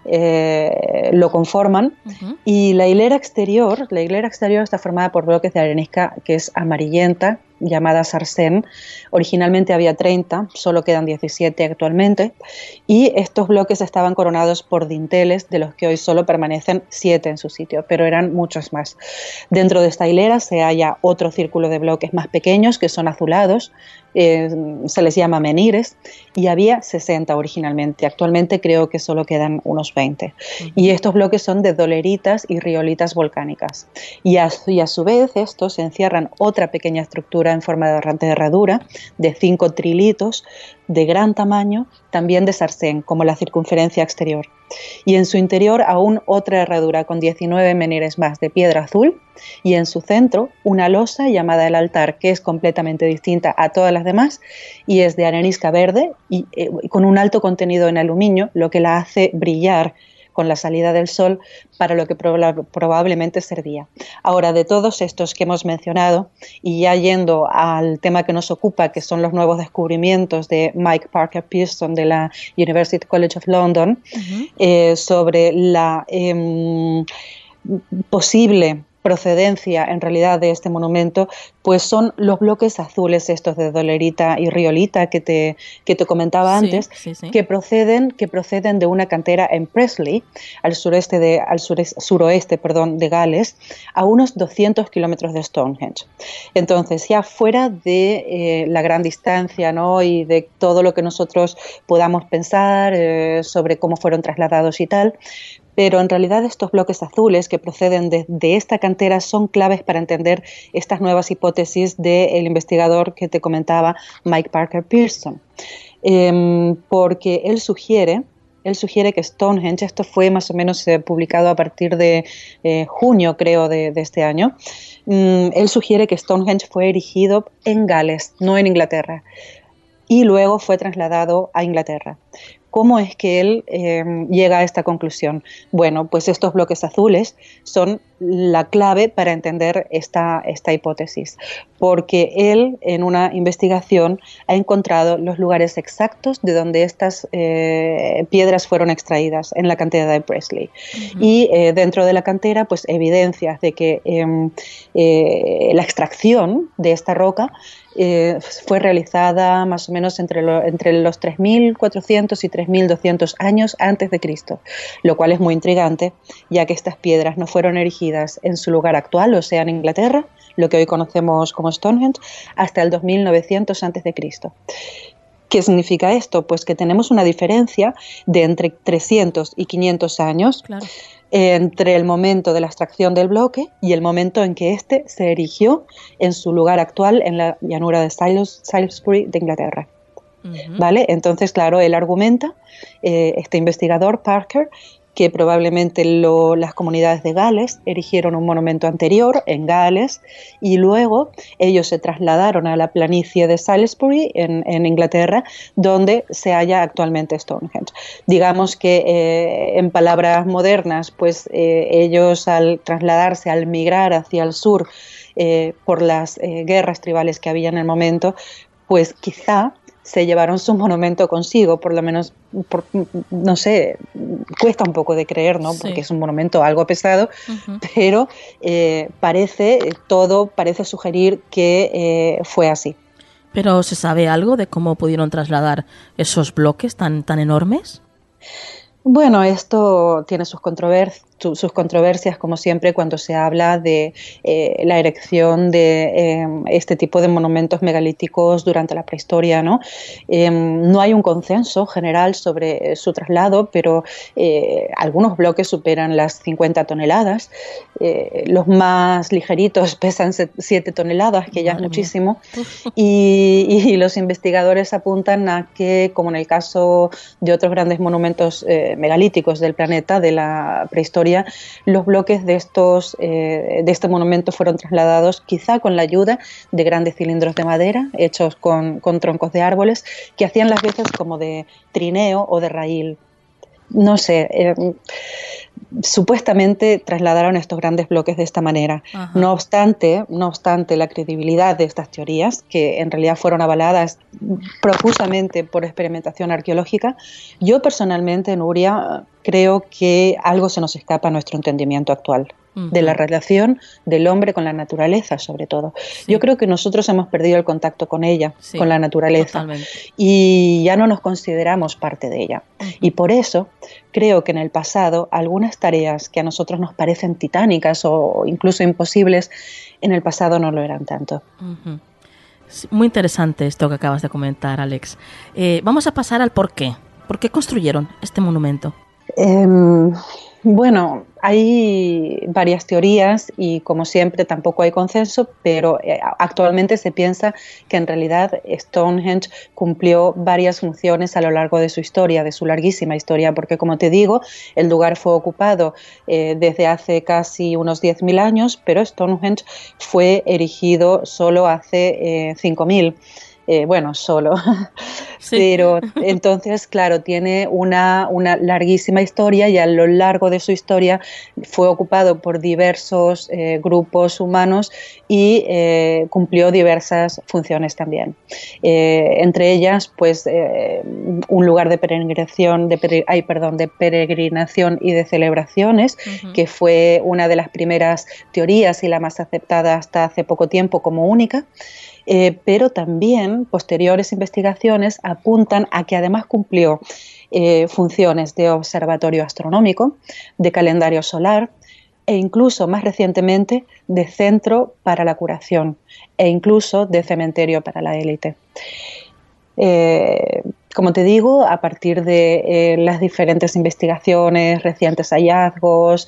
lo conforman. Uh-huh. Y la hilera exterior está formada por bloques de arenisca que es amarillenta, llamada sarsen. Originalmente había 30, solo quedan 17 actualmente, y estos bloques estaban coronados por dinteles, de los que hoy solo permanecen 7 en su sitio, pero eran muchos más. Dentro de esta hilera se halla otro círculo de bloques más pequeños que son azulados, se les llama menhires, y había 60 originalmente. Actualmente creo que solo quedan unos 20. Uh-huh. Y estos bloques son de doleritas y riolitas volcánicas. Y a su vez estos encierran otra pequeña estructura en forma de herradura de 5 trilitos de gran tamaño, también de sarsen, como la circunferencia exterior. Y en su interior aún otra herradura con 19 menhires más de piedra azul, y en su centro una losa llamada el altar, que es completamente distinta a todas las demás y es de arenisca verde y con un alto contenido en aluminio, lo que la hace brillar con la salida del sol, para lo que probablemente servía. Ahora, de todos estos que hemos mencionado, y ya yendo al tema que nos ocupa, que son los nuevos descubrimientos de Mike Parker Pearson de la University College of London, uh-huh. Sobre la posible procedencia en realidad de este monumento, Pues son los bloques azules estos de dolerita y riolita que te comentaba antes, que proceden de una cantera en Presley, al suroeste de Gales, a unos 200 kilómetros de Stonehenge. Entonces, ya fuera de la gran distancia, ¿no?, y de todo lo que nosotros podamos pensar sobre cómo fueron trasladados y tal, pero en realidad estos bloques azules que proceden de esta cantera son claves para entender estas nuevas hipótesis del investigador que te comentaba, Mike Parker Pearson, porque él sugiere que Stonehenge, esto fue más o menos publicado a partir de junio, creo, de este año, él sugiere que Stonehenge fue erigido en Gales, no en Inglaterra, y luego fue trasladado a Inglaterra. ¿Cómo es que él llega a esta conclusión? Bueno, pues estos bloques azules son la clave para entender esta hipótesis, porque él en una investigación ha encontrado los lugares exactos de donde estas piedras fueron extraídas en la cantera de Presley. Uh-huh. Y dentro de la cantera, pues evidencias de que la extracción de esta roca fue realizada más o menos entre los 3.400 y 3.200 años antes de Cristo, lo cual es muy intrigante, ya que estas piedras no fueron erigidas en su lugar actual, o sea, en Inglaterra, lo que hoy conocemos como Stonehenge, hasta el 2900 antes de Cristo. ¿Qué significa esto? Pues que tenemos una diferencia de entre 300 y 500 años, claro, entre el momento de la extracción del bloque y el momento en que éste se erigió en su lugar actual en la llanura de Salisbury de Inglaterra. Uh-huh. ¿Vale? Entonces, claro, él argumenta, este investigador Parker, que probablemente las comunidades de Gales erigieron un monumento anterior en Gales y luego ellos se trasladaron a la planicie de Salisbury en Inglaterra, donde se halla actualmente Stonehenge. Digamos que en palabras modernas, pues ellos al trasladarse, al migrar hacia el sur por las guerras tribales que había en el momento, pues quizá se llevaron su monumento consigo, por lo menos, no sé, cuesta un poco de creer, ¿no? Porque es un monumento algo pesado, uh-huh, pero todo parece sugerir que fue así. ¿Pero se sabe algo de cómo pudieron trasladar esos bloques tan enormes? Bueno, esto tiene sus controversias, como siempre, cuando se habla de la erección de este tipo de monumentos megalíticos durante la prehistoria, ¿no? No hay un consenso general sobre su traslado, pero algunos bloques superan las 50 toneladas. Los más ligeritos pesan 7 toneladas, que ya es muchísimo. Y los investigadores apuntan a que, como en el caso de otros grandes monumentos megalíticos del planeta, de la prehistoria, los bloques de este monumento fueron trasladados quizá con la ayuda de grandes cilindros de madera hechos con troncos de árboles que hacían las veces como de trineo o de raíl. No sé, supuestamente trasladaron estos grandes bloques de esta manera. Ajá. No obstante, la credibilidad de estas teorías, que en realidad fueron avaladas profusamente por experimentación arqueológica, yo personalmente, Nuria, creo que algo se nos escapa a nuestro entendimiento actual, uh-huh, de la relación del hombre con la naturaleza, sobre todo. Sí. Yo creo que nosotros hemos perdido el contacto con ella, sí, con la naturaleza, totalmente, y ya no nos consideramos parte de ella. Uh-huh. Y por eso creo que en el pasado algunas tareas que a nosotros nos parecen titánicas o incluso imposibles, en el pasado no lo eran tanto. Uh-huh. Sí, muy interesante esto que acabas de comentar, Alex. Vamos a pasar al por qué. ¿Por qué construyeron este monumento? Bueno, hay varias teorías y, como siempre, tampoco hay consenso, pero actualmente se piensa que en realidad Stonehenge cumplió varias funciones a lo largo de su historia, de su larguísima historia, porque, como te digo, el lugar fue ocupado desde hace casi unos 10.000 años, pero Stonehenge fue erigido solo hace 5.000. solo. Sí. Pero entonces, claro, tiene una larguísima historia y a lo largo de su historia fue ocupado por diversos grupos humanos y cumplió diversas funciones también. Entre ellas, pues, un lugar de peregrinación, de peregrinación y de celebraciones, que fue una de las primeras teorías y la más aceptada hasta hace poco tiempo como única. Pero también posteriores investigaciones apuntan a que además cumplió funciones de observatorio astronómico, de calendario solar e incluso más recientemente de centro para la curación e incluso de cementerio para la élite. Como te digo, a partir de las diferentes investigaciones, recientes hallazgos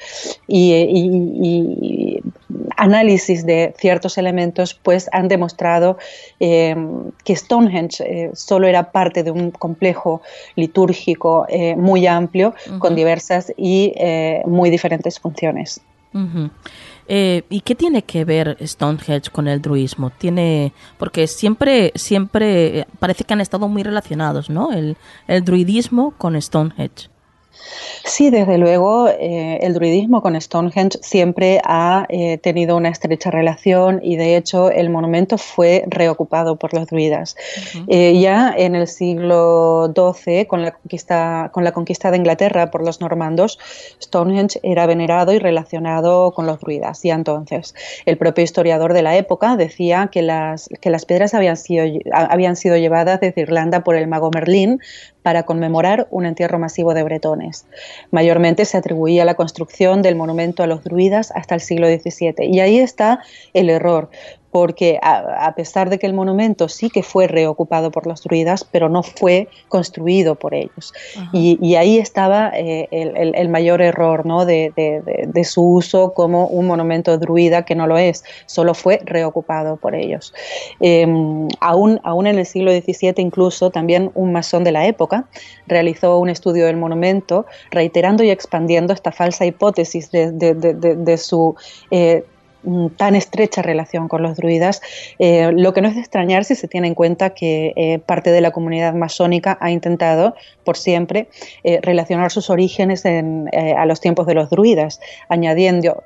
y análisis de ciertos elementos, pues han demostrado que Stonehenge solo era parte de un complejo litúrgico muy amplio, con diversas y muy diferentes funciones. ¿Y qué tiene que ver Stonehenge con el druidismo? Porque siempre parece que han estado muy relacionados, ¿no? El druidismo con Stonehenge. Sí, desde luego, el druidismo con Stonehenge siempre ha tenido una estrecha relación y de hecho el monumento fue reocupado por los druidas. Ya en el siglo XII, con la conquista de Inglaterra por los normandos, Stonehenge era venerado y relacionado con los druidas. Ya entonces, el propio historiador de la época decía que las piedras habían sido llevadas desde Irlanda por el mago Merlín para conmemorar un entierro masivo de bretones. Mayormente se atribuía la construcción del monumento a los druidas hasta el siglo XVII. Y ahí está el error, porque a pesar de que el monumento sí que fue reocupado por los druidas, pero no fue construido por ellos. Y ahí estaba el mayor error, ¿no? de su uso como un monumento druida, que no lo es, solo fue reocupado por ellos. Aún en el siglo XVII, incluso, también un masón de la época realizó un estudio del monumento, reiterando y expandiendo esta falsa hipótesis de su tan estrecha relación con los druidas, lo que no es de extrañar si se tiene en cuenta que parte de la comunidad masónica ha intentado por siempre relacionar sus orígenes a los tiempos de los druidas, añadiendo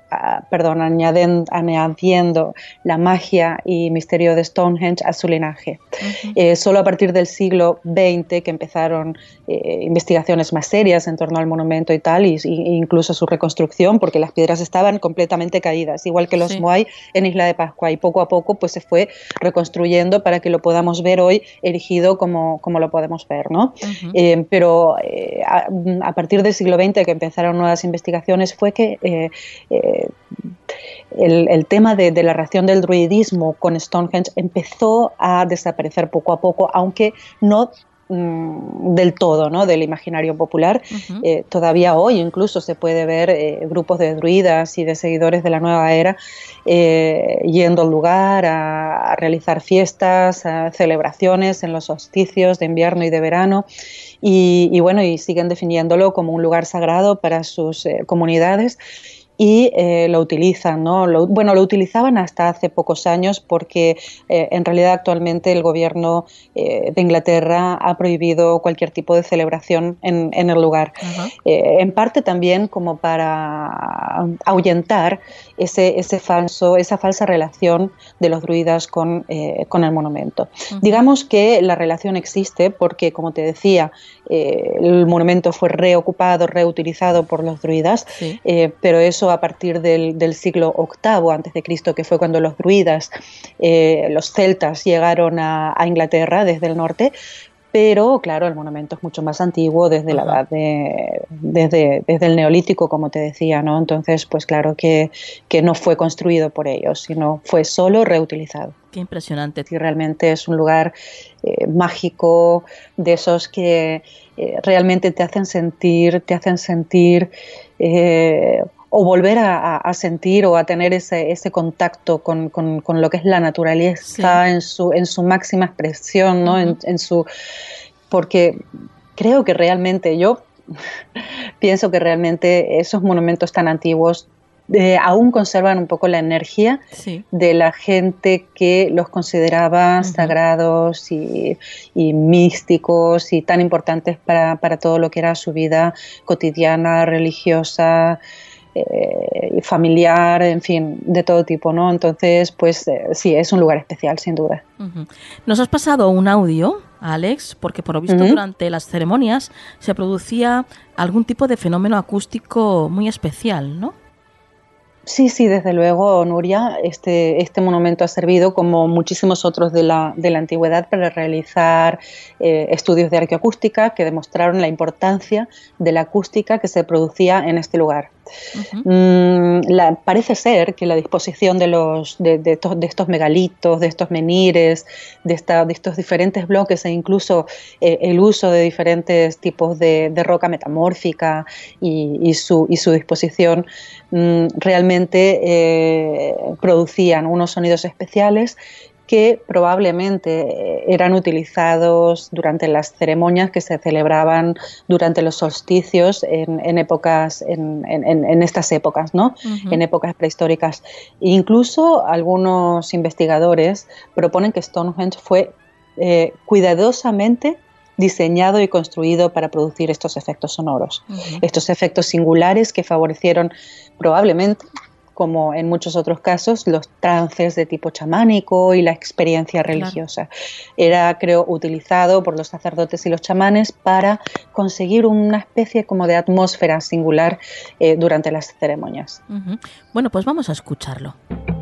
la magia y misterio de Stonehenge a su linaje. Solo a partir del siglo XX que empezaron investigaciones más serias en torno al monumento y tal, y incluso su reconstrucción, porque las piedras estaban completamente caídas, igual que los Moai en Isla de Pascua, y poco a poco pues se fue reconstruyendo para que lo podamos ver hoy erigido como lo podemos ver, ¿no? Pero a partir del siglo XX que empezaron nuevas investigaciones fue que el tema de la relación del druidismo con Stonehenge empezó a desaparecer poco a poco, aunque no del todo, ¿no? Del imaginario popular. Todavía hoy incluso se puede ver grupos de druidas y de seguidores de la nueva era yendo al lugar a realizar fiestas, a celebraciones en los solsticios de invierno y de verano y siguen definiéndolo como un lugar sagrado para sus comunidades. Y lo utilizan, ¿no? Lo utilizaban hasta hace pocos años porque en realidad actualmente el gobierno de Inglaterra ha prohibido cualquier tipo de celebración en el lugar. En parte también como para ahuyentar esa falsa relación de los druidas con el monumento. Digamos que la relación existe porque, como te decía, el monumento fue reocupado, reutilizado por los druidas, pero eso a partir del siglo VIII a.C., que fue cuando los druidas, los celtas, llegaron a Inglaterra desde el norte. Pero, claro, el monumento es mucho más antiguo desde la edad desde el Neolítico, como te decía, ¿no? Entonces, pues claro que no fue construido por ellos, sino fue solo reutilizado. Qué impresionante. Y realmente es un lugar mágico, de esos que realmente te hacen sentir o volver a sentir o a tener ese contacto con lo que es la naturaleza en su máxima expresión, ¿no? Porque creo que realmente, yo pienso que realmente esos monumentos tan antiguos aún conservan un poco la energía de la gente que los consideraba sagrados y místicos y tan importantes para todo lo que era su vida cotidiana, religiosa, familiar, en fin, de todo tipo, ¿no? Entonces, pues sí, es un lugar especial, sin duda. Nos has pasado un audio, Alex, porque por lo visto durante las ceremonias se producía algún tipo de fenómeno acústico muy especial, ¿no? Sí, desde luego, Nuria. Este monumento ha servido, como muchísimos otros de la antigüedad, para realizar estudios de arqueoacústica que demostraron la importancia de la acústica que se producía en este lugar. Parece ser que la disposición de estos megalitos, de estos menires, de estos diferentes bloques e incluso el uso de diferentes tipos de roca metamórfica y su disposición realmente producían unos sonidos especiales que probablemente eran utilizados durante las ceremonias que se celebraban durante los solsticios en estas épocas, ¿no? En épocas prehistóricas. Incluso algunos investigadores proponen que Stonehenge fue cuidadosamente diseñado y construido para producir estos efectos sonoros, estos efectos singulares que favorecieron probablemente, como en muchos otros casos, los trances de tipo chamánico y la experiencia religiosa. Era, creo, utilizado por los sacerdotes y los chamanes para conseguir una especie como de atmósfera singular durante las ceremonias. Bueno, pues vamos a escucharlo.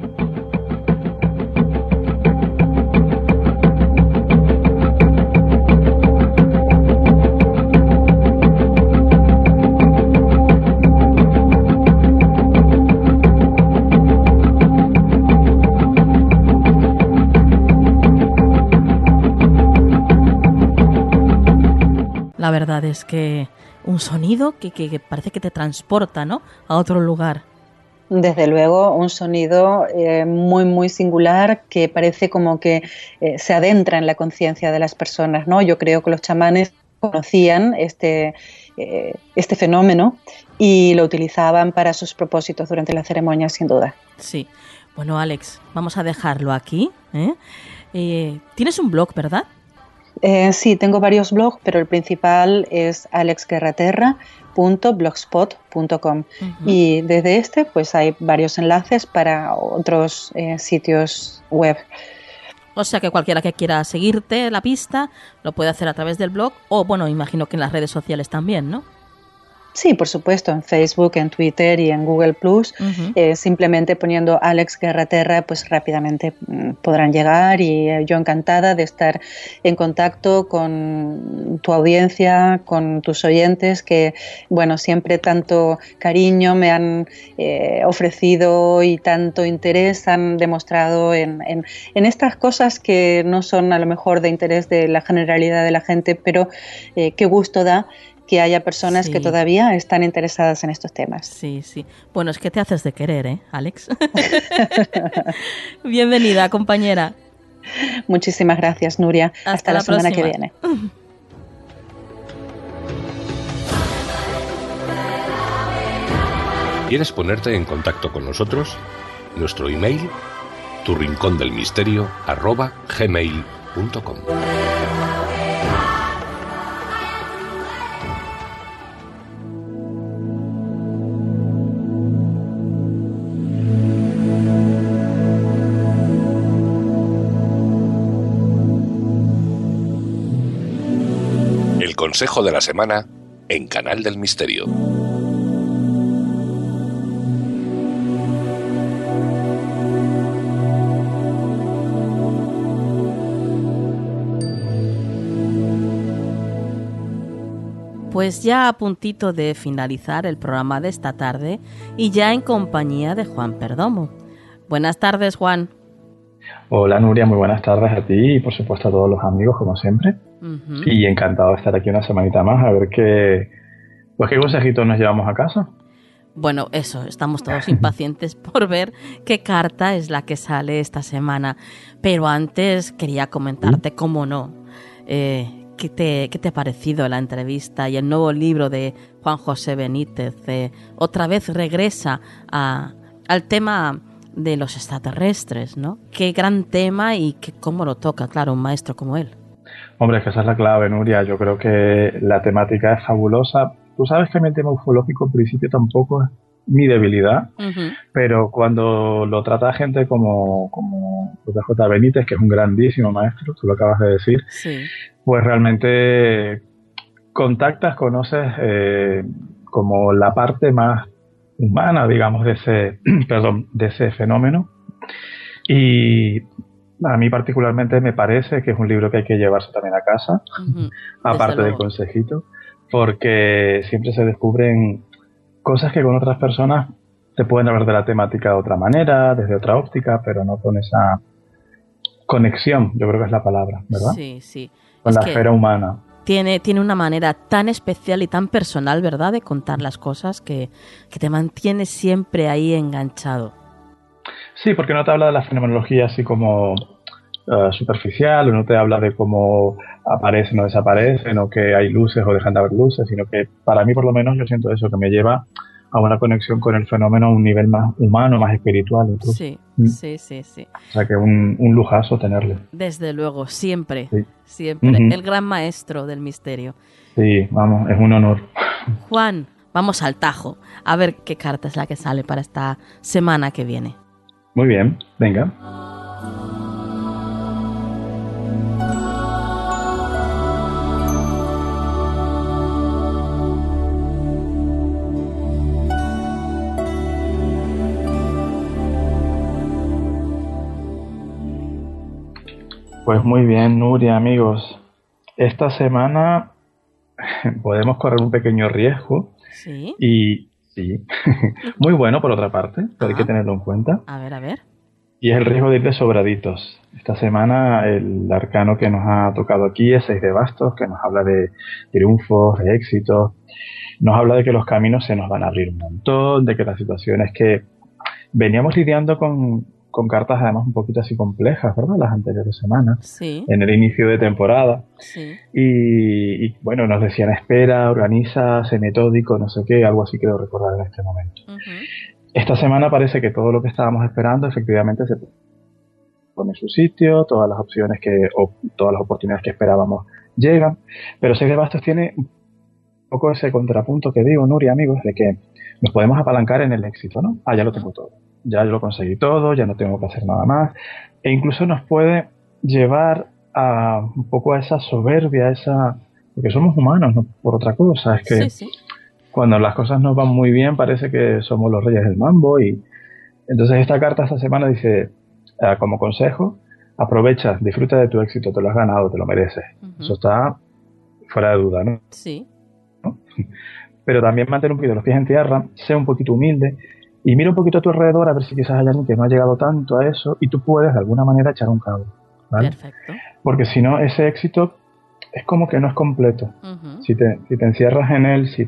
La verdad es que un sonido que parece que te transporta, ¿no?, a otro lugar. Desde luego, un sonido muy, muy singular que parece como que se adentra en la conciencia de las personas, ¿no? Yo creo que los chamanes conocían este fenómeno y lo utilizaban para sus propósitos durante la ceremonia, sin duda. Sí. Bueno, Alex, vamos a dejarlo aquí, ¿Tienes un blog, verdad? Sí, tengo varios blogs, pero el principal es alexguerraterra.blogspot.com y desde pues hay varios enlaces para otros sitios web. O sea que cualquiera que quiera seguirte la pista lo puede hacer a través del blog o, bueno, imagino que en las redes sociales también, ¿no? Sí, por supuesto, en Facebook, en Twitter y en Google+. Simplemente poniendo Alex Guerraterra, pues rápidamente podrán llegar y yo encantada de estar en contacto con tu audiencia, con tus oyentes que, bueno, siempre tanto cariño me han ofrecido y tanto interés han demostrado en estas cosas que no son a lo mejor de interés de la generalidad de la gente, pero qué gusto da que haya personas que todavía están interesadas en estos temas. Sí. Bueno, es que te haces de querer, Alex? Bienvenida, compañera. Muchísimas gracias, Nuria. Hasta la semana que viene. ¿Quieres ponerte en contacto con nosotros? Nuestro email, turincondelmisterio@gmail.com. Consejo de la semana en Canal del Misterio. Pues ya a puntito de finalizar el programa de esta tarde y ya en compañía de Juan Perdomo. Buenas tardes, Juan. Hola, Nuria, muy buenas tardes a ti y por supuesto a todos los amigos, como siempre. Y encantado de estar aquí una semanita más a ver qué consejitos nos llevamos a casa. Bueno, eso, estamos todos impacientes por ver qué carta es la que sale esta semana. Pero antes quería comentarte, cómo no, ¿Qué te ha parecido la entrevista y el nuevo libro de Juan José Benítez? Otra vez regresa al tema de los extraterrestres, ¿no? Qué gran tema y cómo lo toca, claro, un maestro como él. Hombre, es que esa es la clave, Nuria. Yo creo que la temática es fabulosa. Tú sabes que el tema ufológico en principio tampoco es mi debilidad, pero cuando lo trata gente como J. Benítez, que es un grandísimo maestro, tú lo acabas de decir, sí, pues realmente contactas, conoces como la parte más humana, digamos, de ese fenómeno. Y a mí particularmente me parece que es un libro que hay que llevarse también a casa, aparte del consejito, porque siempre se descubren cosas que con otras personas te pueden hablar de la temática de otra manera, desde otra óptica, pero no con esa conexión, yo creo que es la palabra, ¿verdad? Sí, sí. Con la esfera humana. Tiene una manera tan especial y tan personal, ¿verdad?, de contar las cosas que te mantiene siempre ahí enganchado. Sí, porque no te habla de la fenomenología así como superficial, o no te habla de cómo aparecen o desaparecen, o que hay luces o dejan de haber luces, sino que para mí por lo menos yo siento eso, que me lleva a una conexión con el fenómeno a un nivel más humano, más espiritual incluso. Sí, sí. O sea que un lujazo tenerle. Desde luego, siempre, sí. Siempre. El gran maestro del misterio. Sí, vamos, es un honor. Juan, vamos al tajo, a ver qué carta es la que sale para esta semana que viene. Muy bien, venga. Pues muy bien, Nuria, amigos. Esta semana podemos correr un pequeño riesgo. Sí. Y sí, muy bueno por otra parte, pero hay que tenerlo en cuenta. A ver. Y es el riesgo de ir de sobraditos. Esta semana el arcano que nos ha tocado aquí es 6 de bastos, que nos habla de triunfos, de éxitos. Nos habla de que los caminos se nos van a abrir un montón, de que las situaciones que veníamos lidiando con cartas además un poquito así complejas, ¿verdad? Las anteriores semanas, sí, en el inicio de temporada. Sí. Y bueno, nos decían espera, organiza, sé metódico, no sé qué, algo así quiero recordar en este momento. Esta semana parece que todo lo que estábamos esperando efectivamente se pone en su sitio, todas las opciones o todas las oportunidades que esperábamos llegan, pero 6 de bastos tiene un poco ese contrapunto que digo, Nuria, amigos, de que nos podemos apalancar en el éxito, ¿no? Ya lo tengo todo. Ya lo conseguí todo, ya no tengo que hacer nada más. E incluso nos puede llevar a un poco a esa soberbia, porque somos humanos, no por otra cosa. Es que sí. Cuando las cosas nos van muy bien parece que somos los reyes del mambo. Y entonces esta carta esta semana dice, como consejo, aprovecha, disfruta de tu éxito, te lo has ganado, te lo mereces. Eso está fuera de duda, ¿no? Sí. ¿No? Pero también mantén un poquito los pies en tierra, sé un poquito humilde, y mira un poquito a tu alrededor a ver si quizás hay alguien que no ha llegado tanto a eso y tú puedes de alguna manera echar un cabo, ¿vale? Perfecto. Porque si no, ese éxito es como que no es completo. Si te encierras en él, si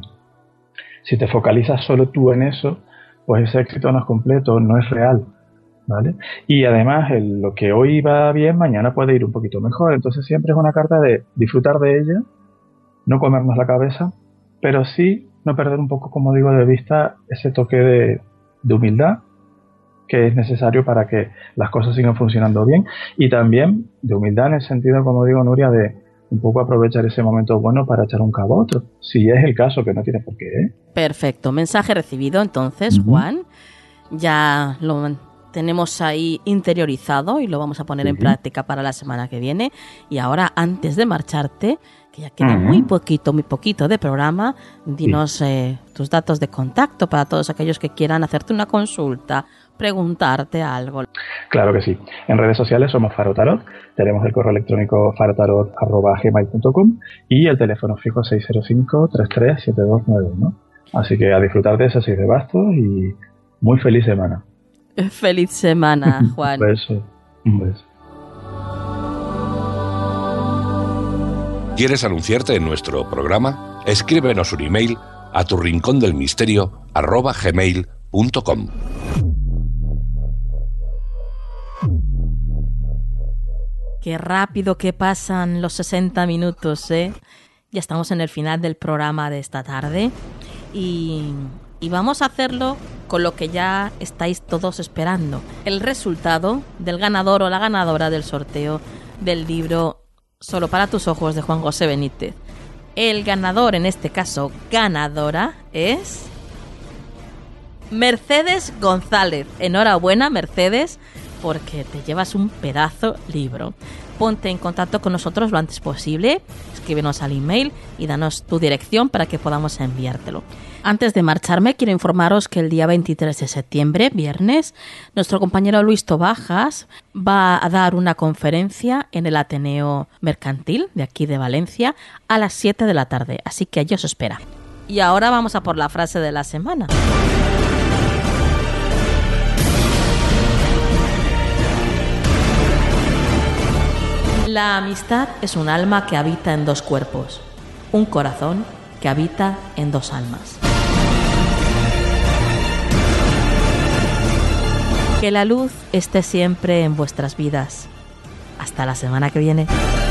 te focalizas solo tú en eso, pues ese éxito no es completo, no es real, ¿vale? Y además lo que hoy va bien, mañana puede ir un poquito mejor. Entonces siempre es una carta de disfrutar de ella, no comernos la cabeza, pero sí no perder un poco, como digo, de vista ese toque de humildad que es necesario para que las cosas sigan funcionando bien, y también de humildad en el sentido, como digo, Nuria, de un poco aprovechar ese momento bueno para echar un cabo a otro, si es el caso, que no tiene por qué, ¿eh? Perfecto, mensaje recibido entonces, Juan. Ya lo tenemos ahí interiorizado y lo vamos a poner en práctica para la semana que viene. Y ahora, antes de marcharte, que ya queda muy poquito de programa, dinos tus datos de contacto para todos aquellos que quieran hacerte una consulta, preguntarte algo. Claro que sí. En redes sociales somos Faro Tarot, tenemos el correo electrónico farotarot@gmail.com y el teléfono fijo 605-337291. Así que a disfrutar de esos 6 de bastos y muy feliz semana. Feliz semana, Juan. Un beso. ¿Quieres anunciarte en nuestro programa? Escríbenos un email a turrincondelmisterio@gmail.com. Qué rápido que pasan los 60 minutos, ¿eh? Ya estamos en el final del programa de esta tarde y vamos a hacerlo con lo que ya estáis todos esperando. El resultado del ganador o la ganadora del sorteo del libro Solo para tus ojos de Juan José Benítez. El ganador, en este caso ganadora, es Mercedes González. Enhorabuena, Mercedes, porque te llevas un pedazo libro. Ponte en contacto con nosotros lo antes posible, escríbenos al email y danos tu dirección para que podamos enviártelo. Antes de marcharme, quiero informaros que el día 23 de septiembre, viernes, nuestro compañero Luis Tobajas va a dar una conferencia en el Ateneo Mercantil de aquí de Valencia a las 7 de la tarde, así que allí os espera. Y ahora vamos a por la frase de la semana. La amistad es un alma que habita en dos cuerpos, un corazón que habita en dos almas. Que la luz esté siempre en vuestras vidas. Hasta la semana que viene.